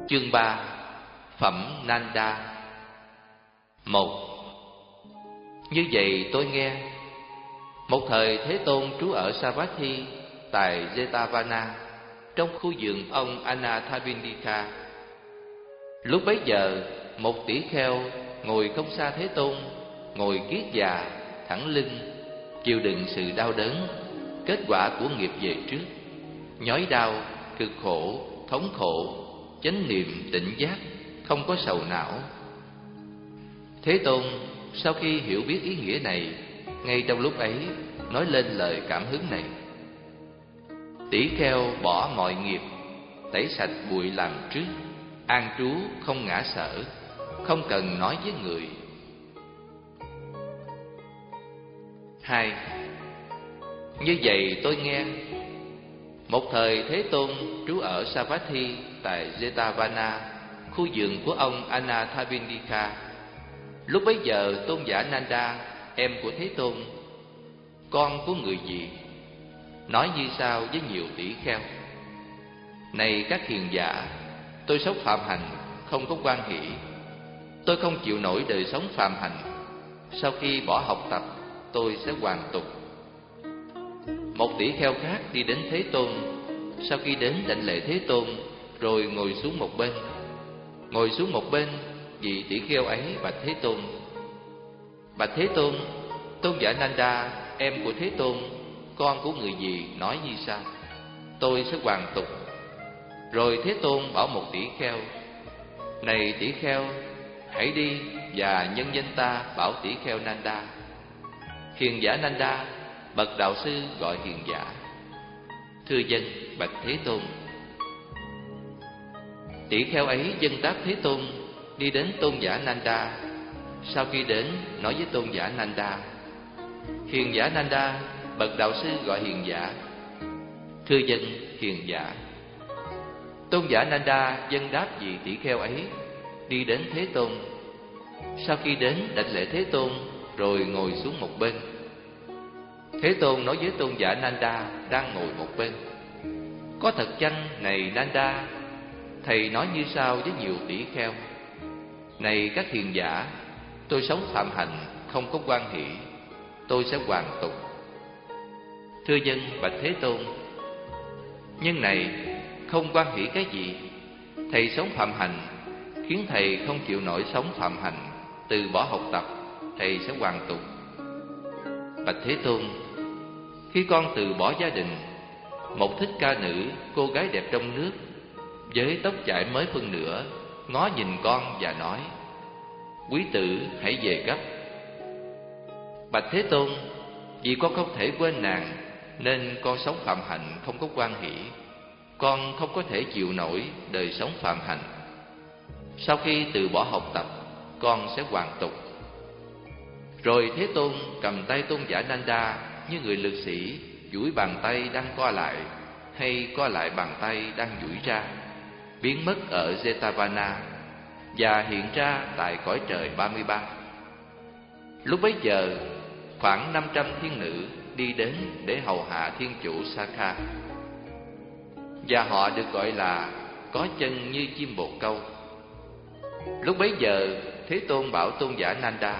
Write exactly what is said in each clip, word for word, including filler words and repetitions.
Chương ba. Phẩm Nanda. Một. Như vậy tôi nghe, một thời Thế Tôn trú ở Savatthi tại Jetavana, trong khu vườn ông Anathapindika. Lúc bấy giờ, một tỷ kheo ngồi không xa Thế Tôn, ngồi kiết già, thẳng lưng, chịu đựng sự đau đớn, kết quả của nghiệp về trước, nhói đau, cực khổ, thống khổ, chánh niệm tỉnh giác, không có sầu não. Thế Tôn sau khi hiểu biết ý nghĩa này, ngay trong lúc ấy nói lên lời cảm hứng này: tỷ kheo bỏ mọi nghiệp, tẩy sạch bụi làm trước, an trú không ngã sở, không cần nói với người. Hai. Như vậy tôi nghe, một thời Thế Tôn trú ở Savatthi tại Jetavana, khu vườn của ông Anathapindika. Lúc bấy giờ tôn giả Nanda, em của Thế Tôn, con của người gì, nói như sau với nhiều tỷ kheo: này các hiền giả, tôi sống phạm hành, không có quan hỷ. Tôi không chịu nổi đời sống phạm hành. Sau khi bỏ học tập, tôi sẽ hoàn tục. Một tỷ kheo khác đi đến Thế Tôn. Sau khi đến đảnh lễ Thế Tôn, rồi ngồi xuống một bên. Ngồi xuống một bên, vị tỷ kheo ấy bạch Thế Tôn: bạch Thế Tôn, tôn giả Nanda, em của Thế Tôn, con của người gì, nói như sau: tôi sẽ hoàn tục. Rồi Thế Tôn bảo một tỷ kheo: này tỷ kheo, hãy đi và nhân danh ta bảo tỷ kheo Nanda. Hiền giả Nanda, bậc đạo sư gọi hiền giả. Thưa dân, bạch Thế Tôn. Tỷ kheo ấy dâng đáp Thế Tôn, đi đến tôn giả Nanda. Sau khi đến, nói với tôn giả Nanda: hiền giả Nanda, bậc đạo sư gọi hiền giả. Thưa dân, hiền giả. Tôn giả Nanda dâng đáp vị tỷ kheo ấy, đi đến Thế Tôn. Sau khi đến đảnh lễ Thế Tôn, rồi ngồi xuống một bên. Thế Tôn nói với tôn giả Nanda đang ngồi một bên: có thật chăng này Nanda, thầy nói như sau với nhiều tỷ kheo: này các hiền giả, tôi sống phạm hành, không có quan hỷ. Tôi sẽ hoàn tục. Thưa dân, bạch Thế Tôn. Nhưng này, không quan hỷ cái gì? Thầy sống phạm hành, khiến thầy không chịu nổi sống phạm hành, từ bỏ học tập, thầy sẽ hoàn tục. Bạch Thế Tôn. Khi con từ bỏ gia đình, một thích ca nữ, cô gái đẹp trong nước, với tóc chải mới phân nửa, ngó nhìn con và nói: quý tử hãy về gấp. Bạch Thế Tôn, vì con không thể quên nàng, nên con sống phạm hạnh, không có quan hỷ. Con không có thể chịu nổi đời sống phạm hạnh. Sau khi từ bỏ học tập, con sẽ hoàn tục. Rồi Thế Tôn cầm tay tôn giả Nanda như người lực sĩ duỗi bàn tay đang co lại, hay co lại bàn tay đang duỗi ra, biến mất ở Jetavana và hiện ra tại cõi trời ba mươi ba. Lúc bấy giờ, khoảng năm trăm thiên nữ đi đến để hầu hạ thiên chủ Sakha, và họ được gọi là có chân như chim bồ câu. Lúc bấy giờ, Thế Tôn bảo tôn giả Nanda: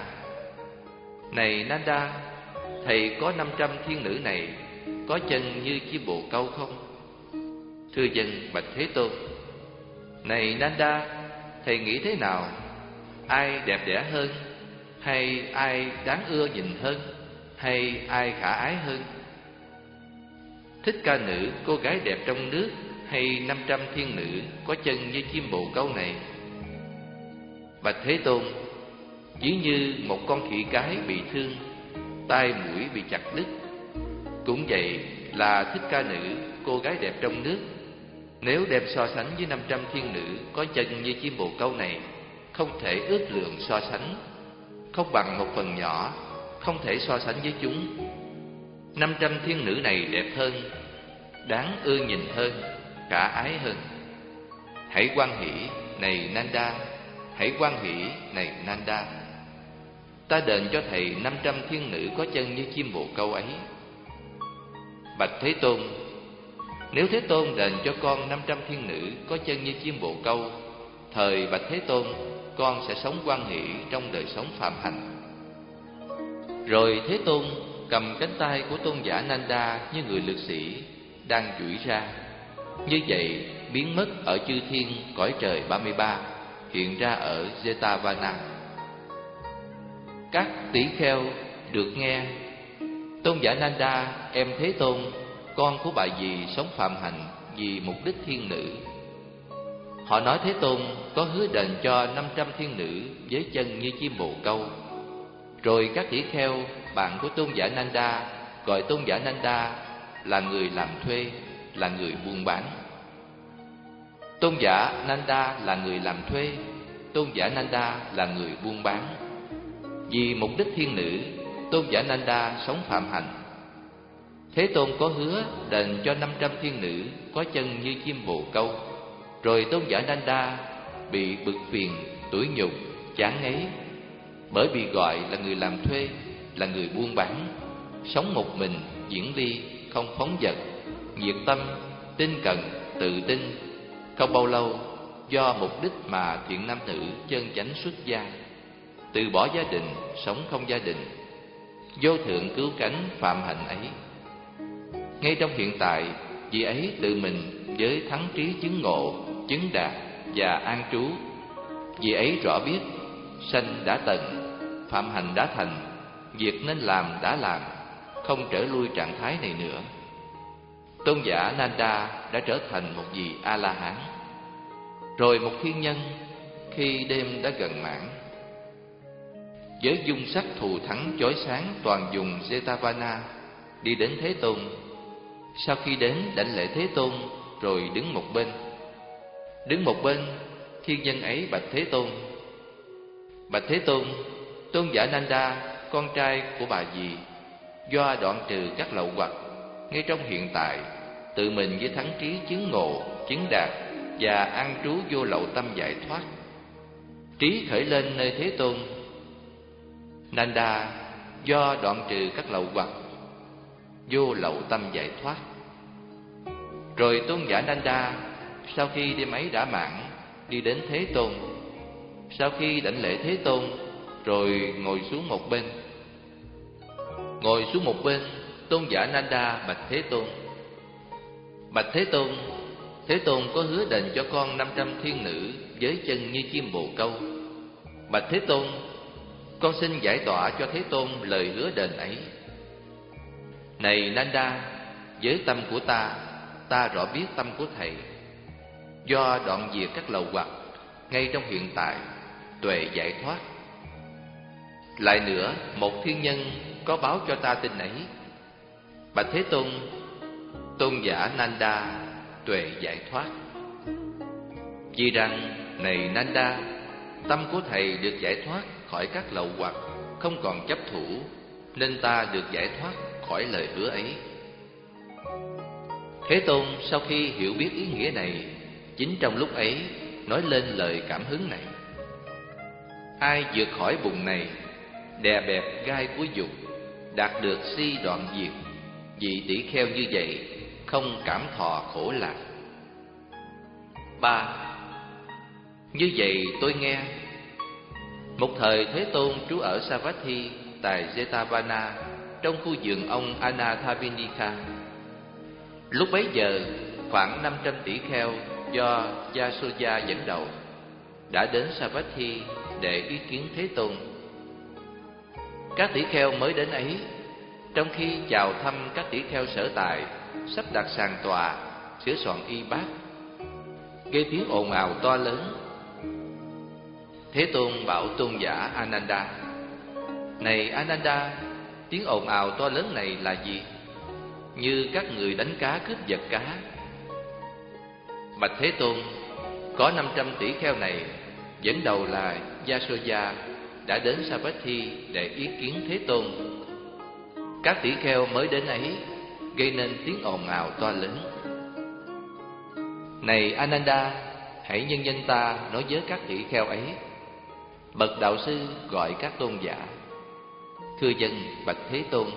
này Nanda, thầy có năm trăm thiên nữ này có chân như chim bồ câu không? Thưa dân, bạch Thế Tôn. Này Nanda, thầy nghĩ thế nào? Ai đẹp đẽ hơn? Hay ai đáng ưa nhìn hơn? Hay ai khả ái hơn? Thích ca nữ, cô gái đẹp trong nước, hay năm trăm thiên nữ có chân như chim bồ câu này? Bạch Thế Tôn. Chỉ như một con khỉ cái bị thương, tai mũi bị chặt đứt, cũng vậy là thích ca nữ, cô gái đẹp trong nước, nếu đem so sánh với năm trăm thiên nữ có chân như chim bồ câu này, không thể ước lượng so sánh, không bằng một phần nhỏ, không thể so sánh với chúng. Năm trăm thiên nữ này đẹp hơn, đáng ưa nhìn hơn, khả ái hơn. Hãy hoan hỷ này Nanda, hãy hoan hỷ này Nanda. Ta đền cho thầy năm trăm thiên nữ có chân như chim bồ câu ấy. Bạch Thế Tôn. Nếu Thế Tôn đền cho con năm trăm thiên nữ có chân như chim bồ câu, thời bạch Thế Tôn, con sẽ sống hoan hỷ trong đời sống phạm hạnh. Rồi Thế Tôn cầm cánh tay của tôn giả Nanda như người lực sĩ đang duỗi ra. Như vậy biến mất ở chư thiên cõi trời ba mươi ba, hiện ra ở Jetavana. Các tỷ kheo được nghe tôn giả Nanda, em Thế Tôn, con của bà dì sống phạm hạnh vì mục đích thiên nữ. Họ nói Thế Tôn có hứa đền cho năm trăm thiên nữ với chân như chim bồ câu. Rồi các tỷ kheo bạn của tôn giả Nanda gọi tôn giả Nanda là người làm thuê, là người buôn bán. Tôn giả Nanda là người làm thuê, tôn giả Nanda là người buôn bán. Vì mục đích thiên nữ, tôn giả Nanda sống phạm hạnh. Thế Tôn có hứa đền cho năm trăm thiên nữ có chân như chim bồ câu. Rồi tôn giả Nanda bị bực phiền, tủi nhục, chán ngấy, bởi bị gọi là người làm thuê, là người buôn bán, sống một mình, diễn ly, không phóng dật, nhiệt tâm, tinh cận, tự tin. Không bao lâu, do mục đích mà thiện nam tử chân chánh xuất gia, từ bỏ gia đình, sống không gia đình, vô thượng cứu cánh phạm hạnh ấy. Ngay trong hiện tại, vị ấy tự mình với thắng trí chứng ngộ, chứng đạt và an trú. Vị ấy rõ biết sanh đã tận, phạm hạnh đã thành, việc nên làm đã làm, không trở lui trạng thái này nữa. Tôn giả Nanda đã trở thành một vị A-la-hán. Rồi một thiên nhân, khi đêm đã gần mãn, với dung sắc thù thắng chói sáng toàn vùng Jetavana, đi đến Thế Tôn. Sau khi đến đảnh lễ Thế Tôn, rồi đứng một bên. Đứng một bên, thiên nhân ấy bạch Thế Tôn: Bạch Thế Tôn, tôn giả Nanda, con trai của bà dì, do đoạn trừ các lậu hoặc, ngay trong hiện tại, tự mình với thắng trí chứng ngộ, chứng đạt và an trú vô lậu tâm giải thoát. Trí khởi lên nơi Thế Tôn. Nanda do đoạn trừ các lậu hoặc, vô lậu tâm giải thoát. Rồi tôn giả Nanda sau khi đêm ấy đã mãn, đi đến Thế Tôn. Sau khi đảnh lễ Thế Tôn, rồi ngồi xuống một bên. Ngồi xuống một bên, tôn giả Nanda bạch Thế Tôn: Bạch Thế Tôn, Thế Tôn có hứa đền cho con năm trăm thiên nữ với chân như chim bồ câu. Bạch Thế Tôn, con xin giải tỏa cho Thế Tôn lời hứa đền ấy. Này Nanda, với tâm của ta, ta rõ biết tâm của thầy. Do đoạn diệt các lậu hoặc, ngay trong hiện tại, tuệ giải thoát. Lại nữa, một thiên nhân có báo cho ta tin ấy. Bạch Thế Tôn, tôn giả Nanda tuệ giải thoát. Vì rằng, này Nanda, tâm của thầy được giải thoát khỏi các lậu hoặc, không còn chấp thủ, nên ta được giải thoát khỏi lời hứa ấy. Thế Tôn sau khi hiểu biết ý nghĩa này, chính trong lúc ấy nói lên lời cảm hứng này: Ai vượt khỏi vùng này, đè bẹp gai của dục, đạt được si đoạn diệt, vị tỷ kheo như vậy không cảm thọ khổ lạc. Ba. Như vậy tôi nghe. Một thời Thế Tôn trú ở Savatthi tại Jetavana, trong khu vườn ông Anathavinika. Lúc bấy giờ, khoảng năm trăm tỷ kheo do Yasoda dẫn đầu đã đến Savatthi để ý kiến Thế Tôn. Các tỷ kheo mới đến ấy, trong khi chào thăm các tỷ kheo sở tại, sắp đặt sàn tòa, sửa soạn y bát, gây tiếng ồn ào to lớn. Thế Tôn bảo tôn giả Ananda: Này Ananda, tiếng ồn ào to lớn này là gì? Như các người đánh cá cướp giật cá. Bạch Thế Tôn, có năm trăm tỷ kheo này, dẫn đầu là Yasoda, đã đến Savatthi để ý kiến Thế Tôn. Các tỷ kheo mới đến ấy gây nên tiếng ồn ào to lớn. Này Ananda, hãy nhân danh ta nói với các tỷ kheo ấy. Bậc đạo sư gọi các tôn giả: Thưa dân bạch Thế Tôn.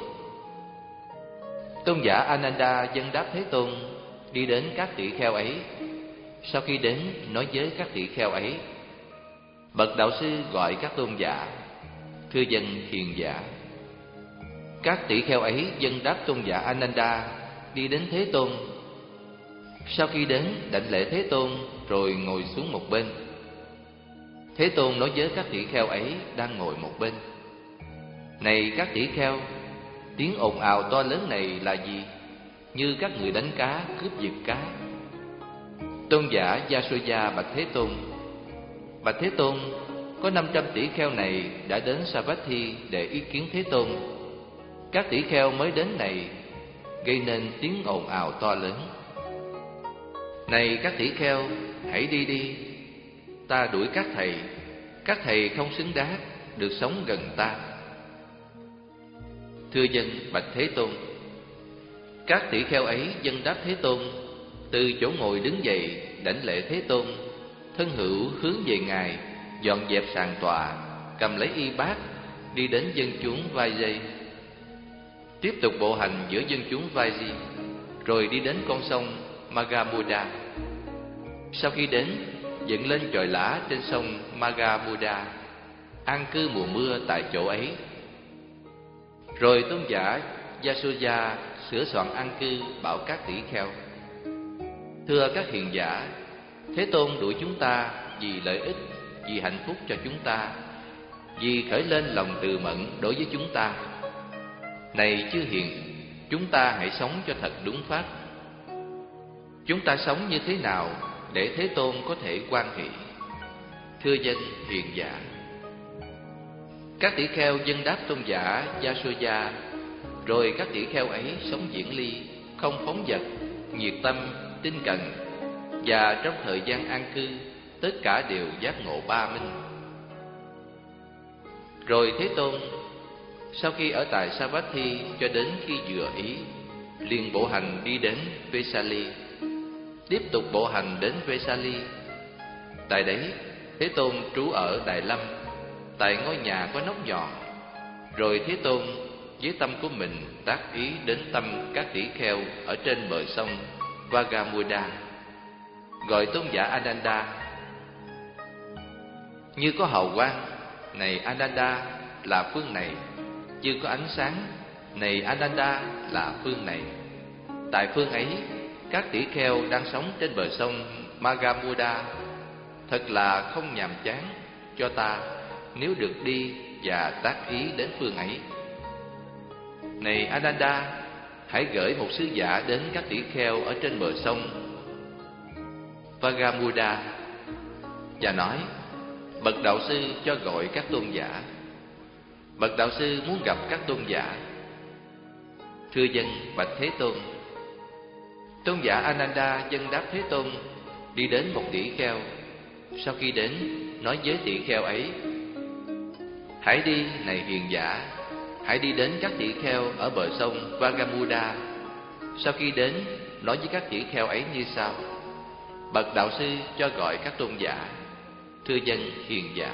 Tôn giả Ananda dâng đáp Thế Tôn, đi đến các tỷ kheo ấy. Sau khi đến nói với các tỷ kheo ấy: Bậc đạo sư gọi các tôn giả, thưa dân hiền giả. Các tỷ kheo ấy dâng đáp tôn giả Ananda, đi đến Thế Tôn. Sau khi đến đảnh lễ Thế Tôn rồi ngồi xuống một bên. Thế Tôn nói với các tỷ kheo ấy đang ngồi một bên: Này các tỷ kheo, tiếng ồn ào to lớn này là gì? Như các người đánh cá, cướp giật cá. Tôn giả Yasoda bạch Thế Tôn: Bạch Thế Tôn, có năm trăm tỷ kheo này đã đến Savatthi để ý kiến Thế Tôn. Các tỷ kheo mới đến này gây nên tiếng ồn ào to lớn. Này các tỷ kheo, hãy đi đi. Ta đuổi các thầy. Các thầy không xứng đáng được sống gần ta. Thưa dân bạch Thế Tôn. Các tỷ kheo ấy dâng đáp Thế Tôn, từ chỗ ngồi đứng dậy đảnh lễ Thế Tôn, thân hữu hướng về Ngài, dọn dẹp sàn tọa, cầm lấy y bát, đi đến dân chúng Vai Dây. Tiếp tục bộ hành giữa dân chúng Vai Di, rồi đi đến con sông Magamuda. Sau khi đến, dựng lên chòi lã trên sông Magamuda, an cư mùa mưa tại chỗ ấy. Rồi tôn giả Yasoda sửa soạn an cư, bảo các tỷ kheo: Thưa các hiền giả, Thế Tôn đuổi chúng ta vì lợi ích, vì hạnh phúc cho chúng ta, vì khởi lên lòng từ mẫn đối với chúng ta. Này chư hiền, chúng ta hãy sống cho thật đúng pháp. Chúng ta sống như thế nào để Thế Tôn có thể hoan hỷ? Thưa dân hiền giả. Các tỷ kheo dâng đáp tôn giả Yasoda, rồi các tỷ kheo ấy sống diễn ly, không phóng dật, nhiệt tâm, tinh cần, và trong thời gian an cư, tất cả đều giác ngộ ba minh. Rồi Thế Tôn, sau khi ở tại Savatthi cho đến khi vừa ý, liền bộ hành đi đến Vesali, tiếp tục bộ hành đến Vesali. Tại đấy, Thế Tôn trú ở Đại Lâm, tại ngôi nhà có nóc nhọn. Rồi Thế Tôn với tâm của mình tác ý đến tâm các tỷ kheo ở trên bờ sông Vagamuda, gọi tôn giả Ananda: Như có hào quang, này Ananda, là phương này. Như có ánh sáng, này Ananda, là phương này. Tại phương ấy, các tỷ kheo đang sống trên bờ sông Magamuda. Thật là không nhàm chán cho ta nếu được đi và tác ý đến phương ấy. Này Ananda, hãy gửi một sứ giả đến các tỷ kheo ở trên bờ sông Vagamuda và nói: Bậc đạo sư cho gọi các tôn giả. Bậc đạo sư muốn gặp các tôn giả. Thưa dân bạch Thế Tôn. Tôn giả Ananda dâng đáp Thế Tôn, đi đến một tỷ kheo. Sau khi đến, nói với tỷ kheo ấy: Hãy đi, này hiền giả. Hãy đi đến các tỷ kheo ở bờ sông Vagamuda. Sau khi đến, nói với các tỷ kheo ấy như sau: Bậc đạo sư cho gọi các tôn giả. Thưa dân hiền giả.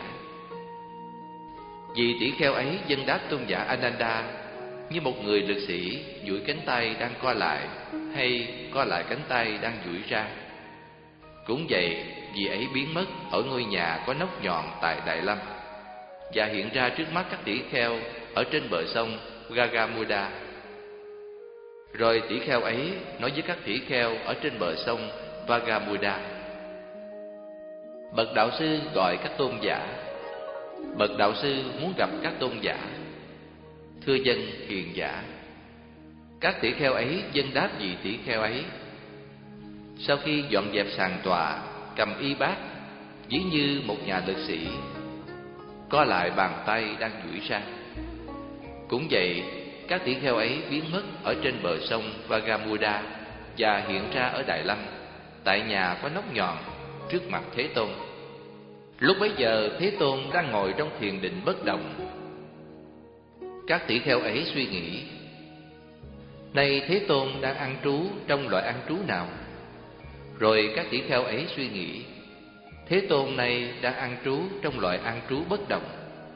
Vì tỷ kheo ấy dâng đáp tôn giả Ananda như một người lực sĩ duỗi cánh tay đang co lại, hay co lại cánh tay đang duỗi ra. Cũng vậy, vị ấy biến mất ở ngôi nhà có nóc nhọn tại Đại Lâm, và hiện ra trước mắt các tỷ kheo ở trên bờ sông Gagamuda. Rồi tỷ kheo ấy nói với các tỷ kheo ở trên bờ sông Vagamuda: Bậc đạo sư gọi các tôn giả. Bậc đạo sư muốn gặp các tôn giả. Thưa dân hiền giả. Các tỷ kheo ấy dâng đáp vị tỷ kheo ấy. Sau khi dọn dẹp sàn tọa, cầm y bát, ví như một nhà lực sĩ, co lại bàn tay đang duỗi ra. Cũng vậy, các tỷ kheo ấy biến mất ở trên bờ sông Vagamuda và hiện ra ở Đại Lâm, tại nhà có nóc nhọn, trước mặt Thế Tôn. Lúc bấy giờ Thế Tôn đang ngồi trong thiền định bất động. Các tỷ kheo ấy suy nghĩ: Nay Thế Tôn đang ăn trú trong loại ăn trú nào? Rồi các tỷ kheo ấy suy nghĩ: Thế Tôn này đang ăn trú trong loại ăn trú bất động.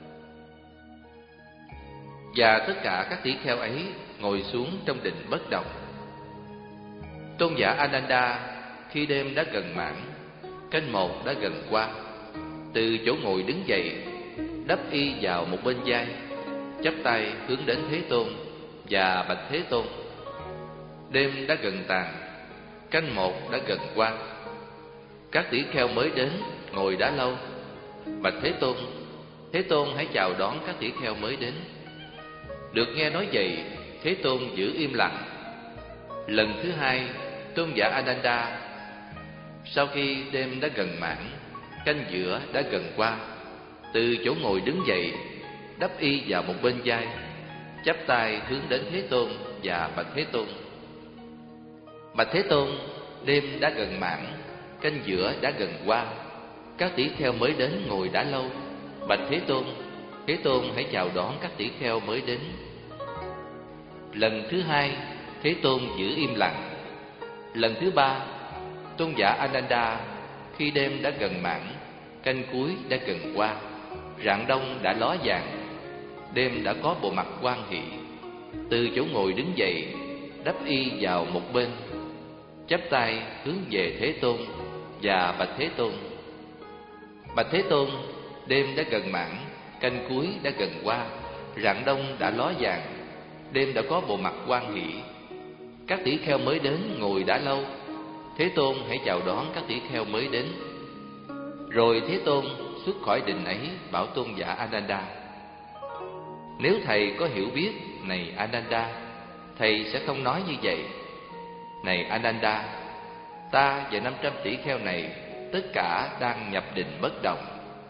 Và tất cả các tỷ kheo ấy ngồi xuống trong định bất động. Tôn giả Ananda khi đêm đã gần mãn, canh một đã gần qua. Từ chỗ ngồi đứng dậy, đắp y vào một bên vai, chắp tay hướng đến Thế Tôn và bạch Thế Tôn: Đêm đã gần tàn, canh một đã gần qua. Các tỷ kheo mới đến, ngồi đã lâu. Bạch Thế Tôn, Thế Tôn hãy chào đón các tỷ kheo mới đến. Được nghe nói vậy, Thế Tôn giữ im lặng. Lần thứ hai, tôn giả Ananda, sau khi đêm đã gần mãn, canh giữa đã gần qua, từ chỗ ngồi đứng dậy, đắp y vào một bên vai, chắp tay hướng đến Thế Tôn và bạch Thế Tôn: Bạch Thế Tôn, đêm đã gần mãn, canh giữa đã gần qua. Các tỷ kheo mới đến, ngồi đã lâu. Bạch Thế Tôn, Thế Tôn hãy chào đón các tỷ kheo mới đến. Lần thứ hai, Thế Tôn giữ im lặng. Lần thứ ba, tôn giả Ananda, khi đêm đã gần mãn, canh cuối đã gần qua, rạng đông đã ló dạng, đêm đã có bộ mặt hoan hỷ, từ chỗ ngồi đứng dậy, đắp y vào một bên, chắp tay hướng về Thế Tôn và bạch Thế Tôn: Bạch Thế Tôn, đêm đã gần mãn, canh cuối đã gần qua, rạng đông đã ló dạng, đêm đã có bộ mặt hoan hỷ. Các tỷ kheo mới đến, ngồi đã lâu. Thế Tôn hãy chào đón các tỷ kheo mới đến. Rồi Thế Tôn xuất khỏi đình ấy, bảo tôn giả Ananda: Nếu thầy có hiểu biết, này Ananda, thầy sẽ không nói như vậy. Này Ananda, ta và năm trăm tỷ kheo này tất cả đang nhập định bất động.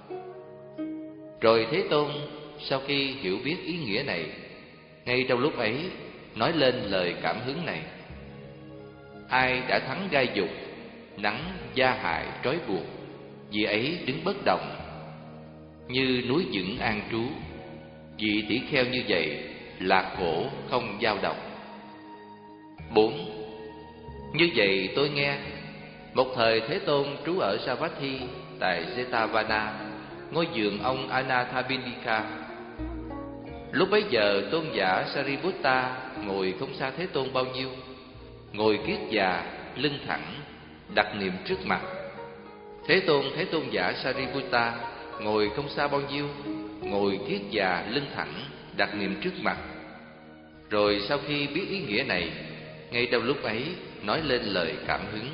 Rồi Thế Tôn sau khi hiểu biết ý nghĩa này, ngay trong lúc ấy nói lên lời cảm hứng này: Ai đã thắng gai dục, nắng gia hại trói buộc, vì ấy đứng bất động, như núi vững an trú. Vị tỷ kheo như vậy lạc khổ không dao động. Bốn. Như vậy tôi nghe, một thời Thế Tôn trú ở Savatthi tại Jetavana, ngôi vườn ông Anathapindika. Lúc bấy giờ tôn giả Sariputta ngồi không xa Thế Tôn bao nhiêu, ngồi kiết già, lưng thẳng, đặt niệm trước mặt. Thế Tôn thấy tôn giả Sariputta ngồi không xa bao nhiêu, ngồi kiết già, lưng thẳng, đặt niệm trước mặt. Rồi sau khi biết ý nghĩa này, ngay trong lúc ấy nói lên lời cảm hứng: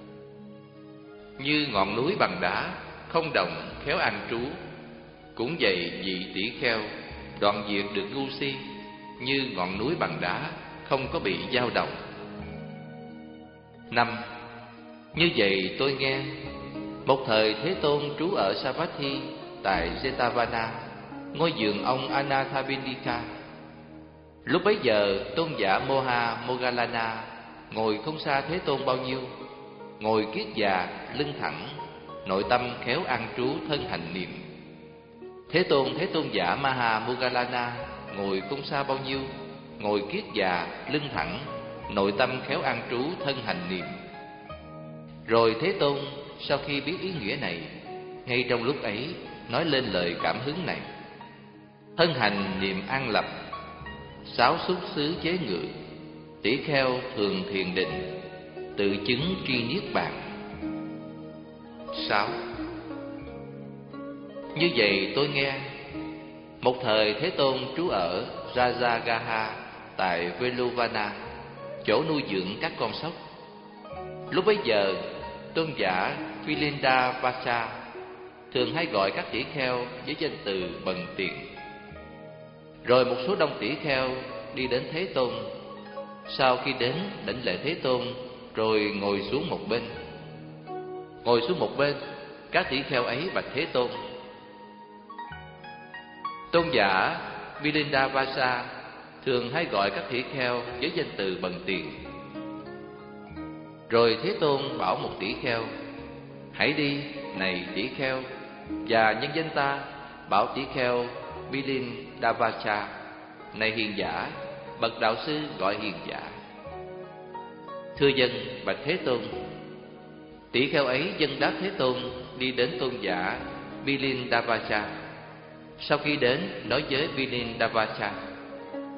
Như ngọn núi bằng đá, không động khéo an trú, cũng vậy vị tỷ kheo đoạn diệt được ngu si, như ngọn núi bằng đá, không có bị dao động. Năm. Như vậy tôi nghe, một thời Thế Tôn trú ở Savatthi tại Jetavana, ngôi vườn ông Anathapindika. Lúc bấy giờ tôn giả Moha Moggallana ngồi không xa Thế Tôn bao nhiêu, ngồi kiết già, lưng thẳng, nội tâm khéo an trú, thân hành niệm. Thế Tôn thấy tôn giả Maha Moggallana ngồi không xa bao nhiêu, ngồi kiết già, lưng thẳng, nội tâm khéo an trú, thân hành niệm. Rồi Thế Tôn sau khi biết ý nghĩa này, ngay trong lúc ấy nói lên lời cảm hứng này: Thân hành niệm an lập, sáu xúc xứ chế ngự, tỷ kheo thường thiền định, tự chứng tri niết bàn. Sáu. Như vậy tôi nghe, một thời Thế Tôn trú ở Rajagaha tại Veluvana, chỗ nuôi dưỡng các con sóc. Lúc bấy giờ tôn giả Philindavasa thường hay gọi các tỷ kheo với danh từ bần tiền. Rồi một số đông tỷ kheo đi đến Thế Tôn. Sau khi đến đảnh lễ Thế Tôn, rồi ngồi xuống một bên. Ngồi xuống một bên, các tỷ kheo ấy bạch Thế Tôn: Tôn giả Philindavasa thường hay gọi các tỷ kheo với danh từ bần tiền. Rồi Thế Tôn bảo một tỷ kheo: Hãy đi, này tỷ kheo, và nhân danh ta bảo tỷ kheo Philindavasa: Này hiền giả, bậc đạo sư gọi hiền giả. Thưa dân, bạch Thế Tôn. Tỷ kheo ấy dân đáp Thế Tôn, đi đến tôn giả Philindavasa. Sau khi đến, nói với Philindavasa: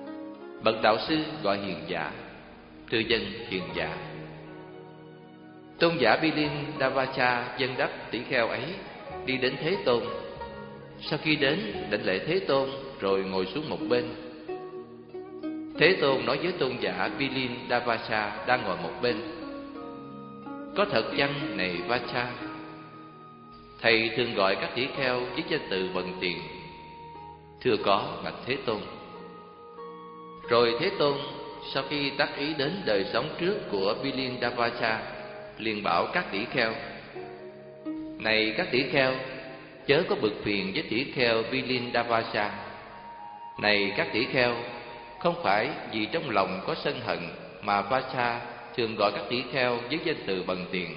Bậc đạo sư gọi hiền giả. Thưa dân, hiền giả. Tôn giả Bilindavacha dân đắp tỷ kheo ấy đi đến Thế Tôn. Sau khi đến, đảnh lễ Thế Tôn rồi ngồi xuống một bên. Thế Tôn nói với tôn giả Bilindavacha đang ngồi một bên: có thật chăng này Vacha? Thầy thường gọi các tỷ kheo với danh từ bần tiền. Thưa có, bạch Thế Tôn. Rồi Thế Tôn sau khi tác ý đến đời sống trước của Bilindavacha, liền bảo các tỷ kheo: này các tỷ kheo, chớ có bực phiền với tỷ kheo Bilindavacha. Này các tỷ kheo, không phải vì trong lòng có sân hận mà Vacha thường gọi các tỷ kheo với danh từ bần tiền.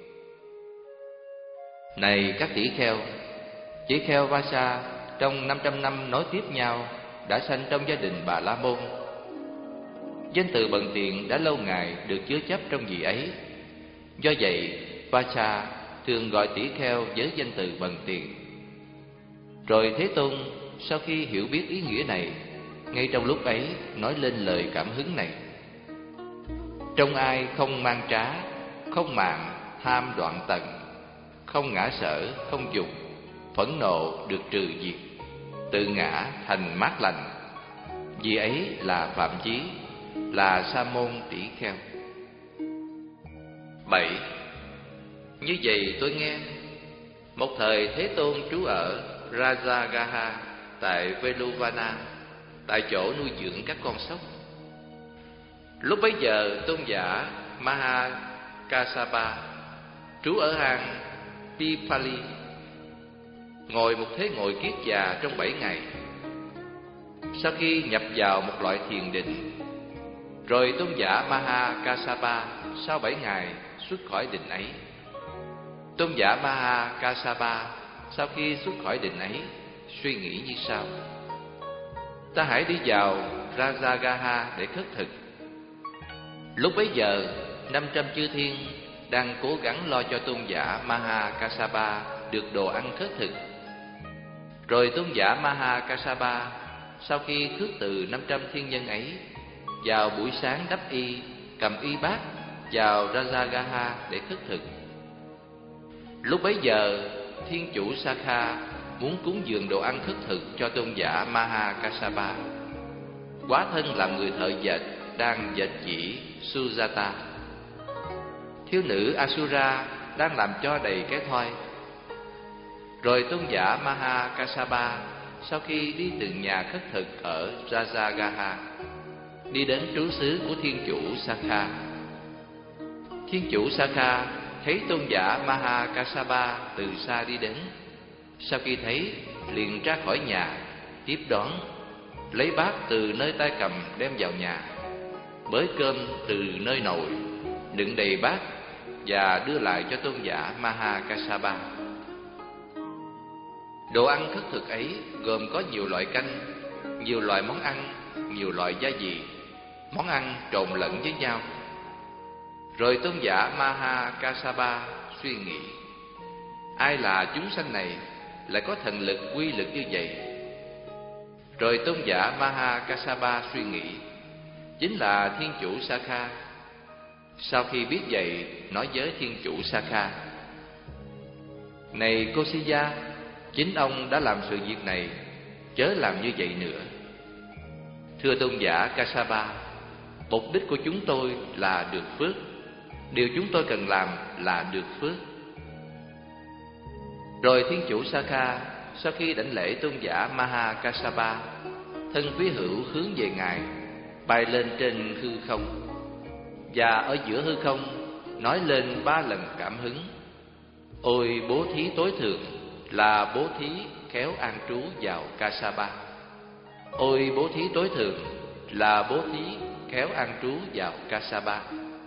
Này các tỷ kheo, tỷ kheo Vacha trong năm trăm năm nối tiếp nhau đã sanh trong gia đình Bà La Môn. Danh từ bần tiền đã lâu ngày được chứa chấp trong vị ấy. Do vậy, Vacha thường gọi tỷ kheo với danh từ bần tiền. Rồi Thế Tôn sau khi hiểu biết ý nghĩa này, ngay trong lúc ấy nói lên lời cảm hứng này: trong ai không mang trá, không màng, tham đoạn tận, không ngã sở, không dục, phẫn nộ được trừ diệt, tự ngã thành mát lành, vì ấy là Phạm Chí, là Sa môn tỷ kheo. Bảy. Như vậy tôi nghe, một thời Thế Tôn trú ở Rajagaha tại Veluvana, tại chỗ nuôi dưỡng các con sóc. Lúc bấy giờ tôn giả Mahakassapa trú ở hang Pipali, ngồi một thế ngồi kiết già trong bảy ngày. Sau khi nhập vào một loại thiền định, rồi tôn giả Mahakassapa sau bảy ngày xuất khỏi định ấy. Tôn giả Mahakassapa sau khi xuất khỏi định ấy suy nghĩ như sau: ta hãy đi vào Rajagaha để khất thực. Lúc bấy giờ, năm trăm chư thiên đang cố gắng lo cho tôn giả Mahakassapa được đồ ăn khất thực. Rồi tôn giả Mahakassapa sau khi khước từ năm trăm thiên nhân ấy, vào buổi sáng đắp y, cầm y bát vào Rajagaha để khất thực. Lúc bấy giờ, thiên chủ Sakha muốn cúng dường đồ ăn khất thực cho tôn giả Mahakassapa. Quá thân làm người thợ dệt đang dệt chỉ Sujata. Thiếu nữ Asura đang làm cho đầy cái thoi. Rồi tôn giả Mahakassapa sau khi đi từ nhà khất thực ở Rajagaha, đi đến trú xứ của thiên chủ Sakha. Thiên chủ Sakha thấy tôn giả Mahakassapa từ xa đi đến. Sau khi thấy, liền ra khỏi nhà tiếp đón, lấy bát từ nơi tay cầm đem vào nhà, bới cơm từ nơi nồi, đựng đầy bát và đưa lại cho tôn giả Mahakassapa. Đồ ăn khất thực ấy gồm có nhiều loại canh, nhiều loại món ăn, nhiều loại gia vị, món ăn trộn lẫn với nhau. Rồi tôn giả Mahakassapa suy nghĩ: ai là chúng sanh này lại có thần lực quy lực như vậy? Rồi tôn giả Mahakassapa suy nghĩ: chính là thiên chủ Sakha. Sau khi biết vậy, nói với thiên chủ Sakha: này Kosiya, chính ông đã làm sự việc này, chớ làm như vậy nữa. Thưa tôn giả Kassapa, mục đích của chúng tôi là được phước. Điều chúng tôi cần làm là được phước. Rồi thiên chủ Sakha sau khi đảnh lễ tôn giả Mahakassapa, thân quý hữu hướng về ngài, bay lên trên hư không, và ở giữa hư không nói lên ba lần cảm hứng: ôi bố thí tối thượng là bố thí khéo an trú vào Kassapa. Ôi bố thí tối thượng là bố thí khéo an trú vào Kassapa.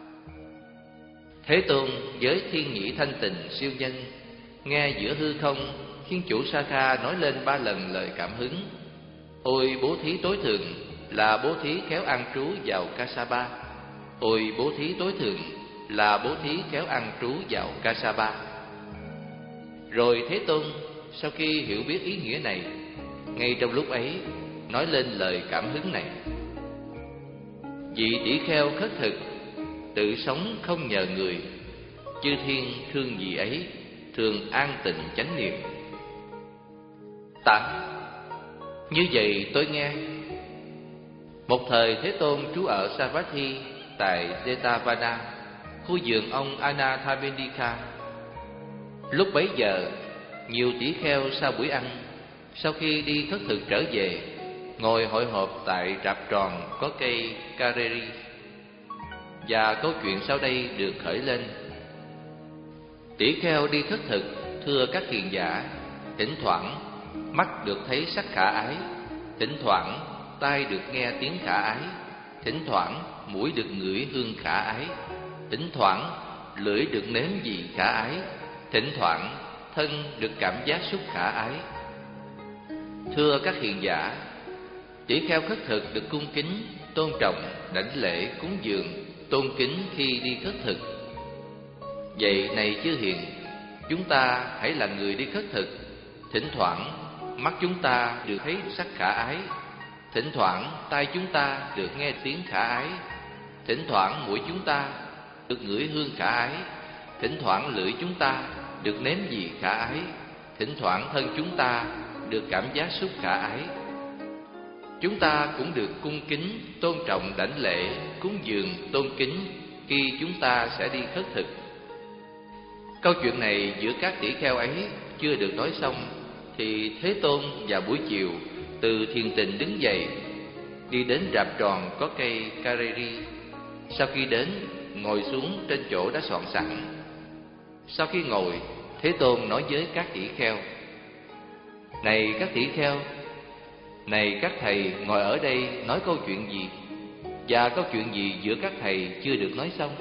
Thế Tôn với thiên nhĩ thanh tịnh siêu nhân nghe giữa hư không thiên chủ Sakha nói lên ba lần lời cảm hứng: ôi bố thí tối thượng là bố thí khéo an trú vào Kassapa. Ôi bố thí tối thượng là bố thí khéo an trú vào Kassapa. Rồi Thế Tôn sau khi hiểu biết ý nghĩa này, ngay trong lúc ấy nói lên lời cảm hứng này: vị tỷ kheo khất thực, tự sống không nhờ người, chư thiên thương vị ấy, thường an tịnh chánh niệm. Tám. Như vậy tôi nghe. Một thời Thế Tôn trú ở Savatthi tại Jetavana, khu vườn ông Anathapindika. Lúc bấy giờ, nhiều tỷ kheo sau buổi ăn, sau khi đi khất thực trở về, ngồi hội họp tại rạp tròn có cây Kareri. Và câu chuyện sau đây được khởi lên. Tỷ kheo đi khất thực, thưa các hiền giả, thỉnh thoảng mắt được thấy sắc khả ái, thỉnh thoảng tai được nghe tiếng khả ái, thỉnh thoảng mũi được ngửi hương khả ái, thỉnh thoảng lưỡi được nếm vị khả ái, thỉnh thoảng thân được cảm giác xúc khả ái. Thưa các hiền giả, tỷ kheo khất thực được cung kính, tôn trọng, đảnh lễ, cúng dường, tôn kính khi đi khất thực. Vậy này chư hiền, chúng ta hãy là người đi khất thực. Thỉnh thoảng mắt chúng ta được thấy sắc khả ái, thỉnh thoảng tai chúng ta được nghe tiếng khả ái, thỉnh thoảng mũi chúng ta được ngửi hương khả ái, thỉnh thoảng lưỡi chúng ta được nếm vị khả ái, thỉnh thoảng thân chúng ta được cảm giác xúc khả ái. Chúng ta cũng được cung kính, tôn trọng, đảnh lễ, cúng dường, tôn kính khi chúng ta sẽ đi khất thực. Câu chuyện này giữa các tỷ kheo ấy chưa được nói xong, thì Thế Tôn vào buổi chiều từ thiền tịnh đứng dậy, đi đến rạp tròn có cây Kareri. Sau khi đến, ngồi xuống trên chỗ đã soạn sẵn. Sau khi ngồi, Thế Tôn nói với các tỷ kheo: Này các tỷ kheo, này các thầy ngồi ở đây nói câu chuyện gì? Và câu chuyện gì giữa các thầy chưa được nói xong?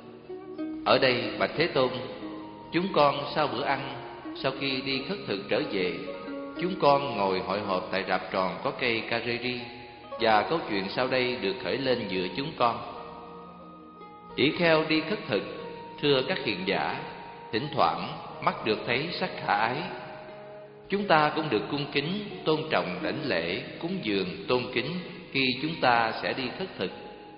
Ở đây bạch Thế Tôn, chúng con sau bữa ăn, sau khi đi khất thực trở về, chúng con ngồi hội họp tại rạp tròn có cây Kareri, và câu chuyện sau đây được khởi lên giữa chúng con. Tỷ kheo đi khất thực, thưa các hiền giả, thỉnh thoảng mắt được thấy sắc khả ái. Chúng ta cũng được cung kính, tôn trọng, đảnh lễ, cúng dường, tôn kính khi chúng ta sẽ đi khất thực.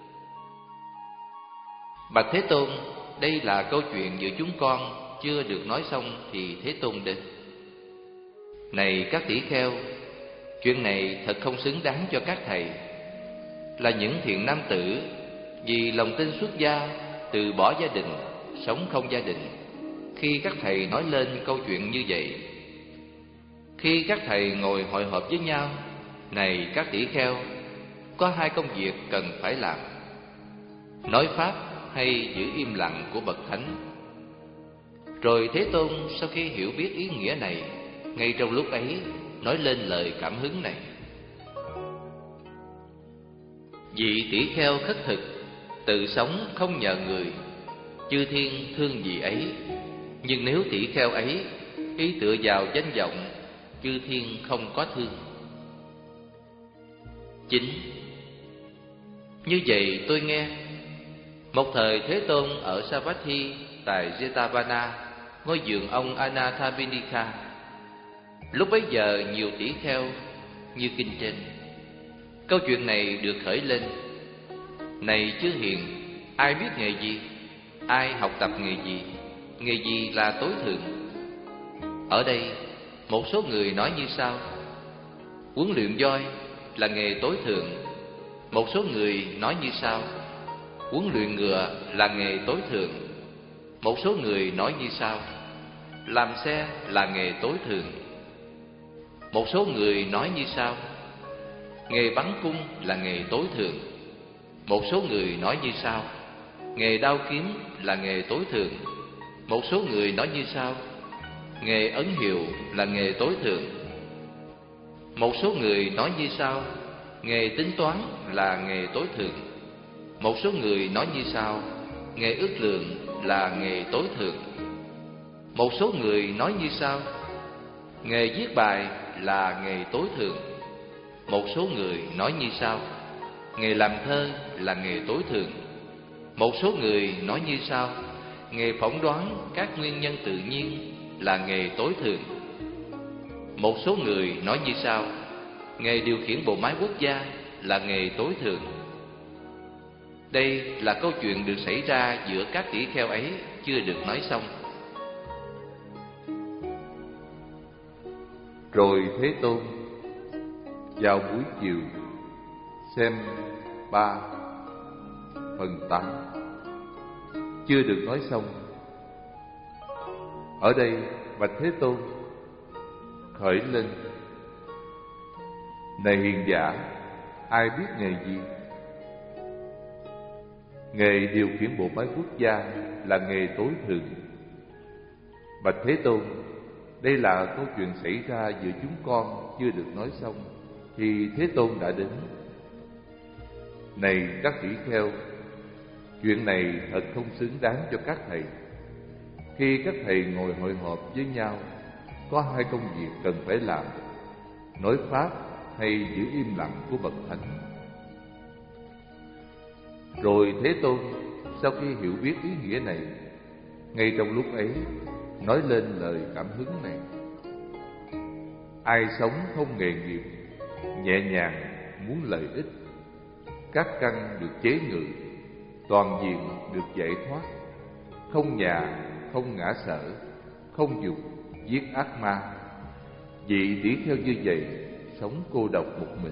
Bạch Thế Tôn, đây là câu chuyện giữa chúng con chưa được nói xong thì Thế Tôn đến. Này các tỷ kheo, chuyện này thật không xứng đáng cho các thầy. Là những thiện nam tử vì lòng tin xuất gia, từ bỏ gia đình, sống không gia đình, khi các thầy nói lên câu chuyện như vậy. Khi các thầy ngồi hội họp với nhau, này các tỷ kheo, có hai công việc cần phải làm: nói pháp hay giữ im lặng của bậc thánh. Rồi Thế Tôn sau khi hiểu biết ý nghĩa này, ngay trong lúc ấy nói lên lời cảm hứng này: Vị tỷ kheo khất thực, tự sống không nhờ người, chư thiên thương vị ấy. Nhưng nếu tỷ kheo ấy ý tựa vào danh vọng, chư thiên không có thương. Chín. Như vậy tôi nghe. Một thời Thế Tôn ở Savatthi tại Jetavana, ngôi vườn ông Anathapindika. Lúc bấy giờ nhiều tỷ kheo như kinh trên. Câu chuyện này được khởi lên: Này chư hiền, ai biết nghề gì? Ai học tập nghề gì? Nghề gì là tối thượng? Ở đây một số người nói như sau: huấn luyện voi là nghề tối thượng. Một số người nói như sau: huấn luyện ngựa là nghề tối thượng. Một số người nói như sau: làm xe là nghề tối thượng. Một số người nói như sau: nghề bắn cung là nghề tối thượng. Một số người nói như sau: nghề đao kiếm là nghề tối thượng. Một số người nói như sau: nghề ấn hiệu là nghề tối thượng. Một số người nói như sau: nghề tính toán là nghề tối thượng. Một số người nói như sau: nghề ước lượng là nghề tối thượng. Một số người nói như sau: nghề viết bài là nghề tối thượng. Một số người nói như sau: nghề làm thơ là nghề tối thượng. Một số người nói như sau: nghề phỏng đoán các nguyên nhân tự nhiên là nghề tối thượng. Một số người nói như sau: nghề điều khiển bộ máy quốc gia là nghề tối thượng. Đây là câu chuyện được xảy ra giữa các tỷ kheo ấy chưa được nói xong. Rồi Thế Tôn vào buổi chiều xem ba phần tám chưa được nói xong. Ở đây bạch Thế Tôn khởi lên: này hiền giả, ai biết nghề gì? Nghề điều khiển bộ máy quốc gia là nghề tối thượng. Bạch Thế Tôn, đây là câu chuyện xảy ra giữa chúng con chưa được nói xong thì Thế Tôn đã đến. Này các tỷ kheo, chuyện này thật không xứng đáng cho các thầy. Khi các thầy ngồi hội họp với nhau, có hai công việc cần phải làm: nói pháp hay giữ im lặng của bậc thánh. Rồi Thế Tôn sau khi hiểu biết ý nghĩa này, ngay trong lúc ấy nói lên lời cảm hứng này: ai sống không nghề nghiệp, nhẹ nhàng muốn lợi ích, các căn được chế ngự, toàn diện được giải thoát, không nhà, không ngã sở, không dục, giết ác ma. Vị tỷ kheo như vậy sống cô độc một mình.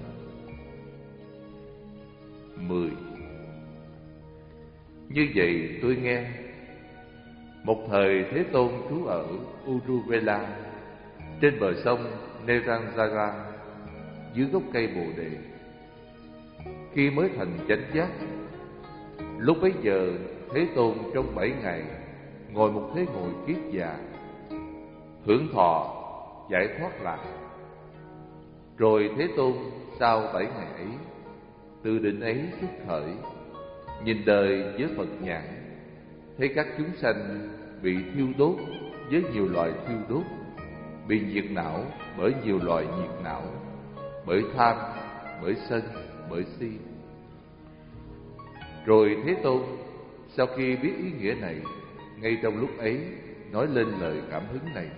Mười. Như vậy tôi nghe, một thời Thế Tôn trú ở Uruvela, trên bờ sông Neranjara, dưới gốc cây Bồ Đề. Khi mới thành chánh giác, lúc bấy giờ Thế Tôn trong bảy ngày ngồi một thế ngồi kiết già, hưởng thọ giải thoát lạc. Rồi Thế Tôn sau bảy ngày ấy, từ định ấy xuất khởi, nhìn đời với Phật nhãn, thấy các chúng sanh bị thiêu đốt với nhiều loài thiêu đốt, bị nhiệt não bởi nhiều loài nhiệt não, bởi tham, bởi sân, bởi si. Rồi Thế Tôn sau khi biết ý nghĩa này, ngay trong lúc ấy nói lên lời cảm hứng này: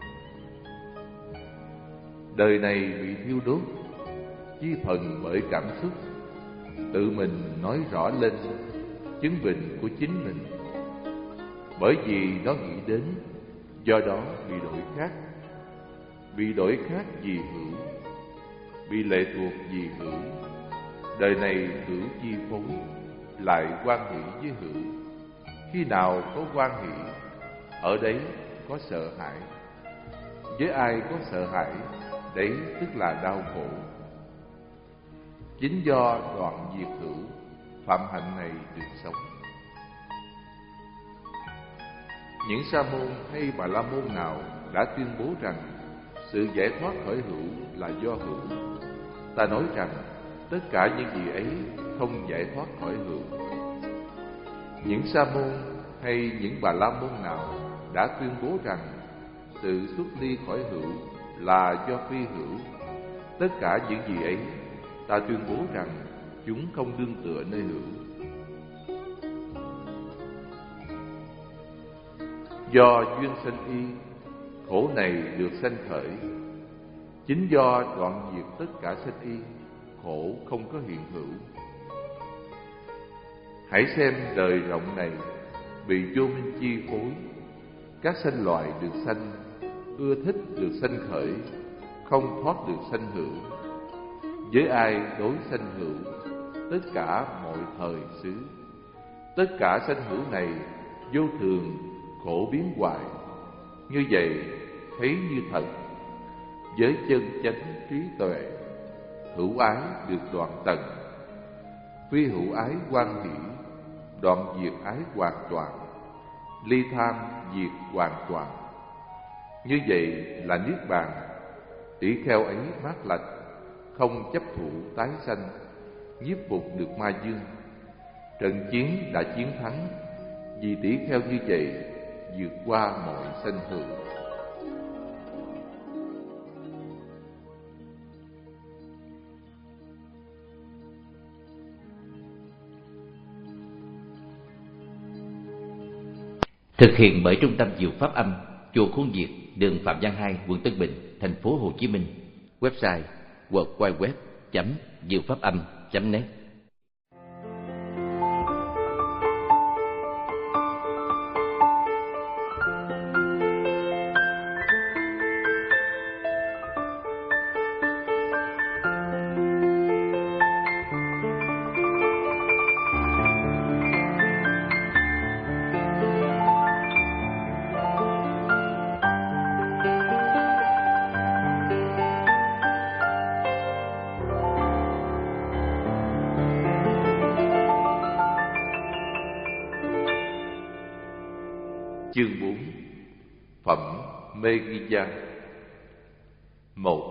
đời này bị thiêu đốt chi phần bởi cảm xúc, tự mình nói rõ lên chứng bệnh của chính mình. Bởi vì nó nghĩ đến, do đó bị đổi khác, bị đổi khác vì hữu, bị lệ thuộc vì hữu. Đời này hữu chi phối, lại quan hỷ với hữu. Khi nào có quan hỷ, ở đấy có sợ hãi. Với ai có sợ hãi, đấy tức là đau khổ. Chính do đoạn diệt hữu, phạm hạnh này được sống. Những sa môn hay bà la môn nào đã tuyên bố rằng sự giải thoát khỏi hữu là do hữu, ta nói rằng tất cả những gì ấy không giải thoát khỏi hữu. Những sa môn hay những bà la môn nào đã tuyên bố rằng sự xuất ly khỏi hữu là do phi hữu, tất cả những gì ấy ta tuyên bố rằng chúng không đương tựa nơi hữu. Do duyên sanh y, khổ này được sanh khởi. Chính do đoạn diệt tất cả sanh y, khổ không có hiện hữu. Hãy xem đời rộng này bị vô minh chi phối, các sanh loại được sanh, ưa thích được sanh khởi, không thoát được sanh hữu. Với ai đối sanh hữu, tất cả mọi thời xứ. Tất cả sanh hữu này vô thường, khổ biến hoại. Như vậy thấy như thật. Với chân chánh trí tuệ, hữu ái được đoạn tận, phi hữu ái quan hỷ, đoạn diệt ái hoàn toàn, ly tham diệt hoàn toàn. Như vậy là niết bàn. Tỷ kheo ấy mát lạnh, không chấp thụ tái sanh, nhiếp phục được ma dương. Trận chiến đã chiến thắng, vì tỷ kheo như vậy vượt qua mọi sanh hữu. Thực hiện bởi Trung tâm Diệu Pháp Âm, chùa Khuôn Việt, đường Phạm Văn hai, quận Tân Bình, thành phố Hồ Chí Minh. Website w w w chấm diệu pháp âm chấm net. Chương bốn. Phẩm Megiddo. Một.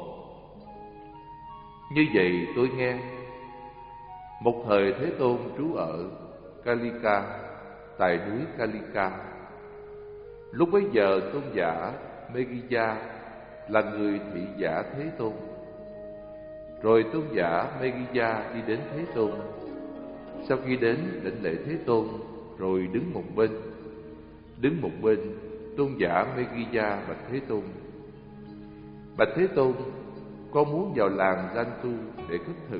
Như vậy tôi nghe, một thời Thế Tôn trú ở Kalika, tại núi Kalika. Lúc bấy giờ tôn giả Megiddo là người thị giả Thế Tôn. Rồi tôn giả Megiddo đi đến Thế Tôn. Sau khi đến đảnh lễ Thế Tôn, rồi đứng một bên. Đứng một bên, tôn giả Megiddo bạch Thế Tôn: Bạch Thế Tôn, con muốn vào làng Danh Tu để khất thực.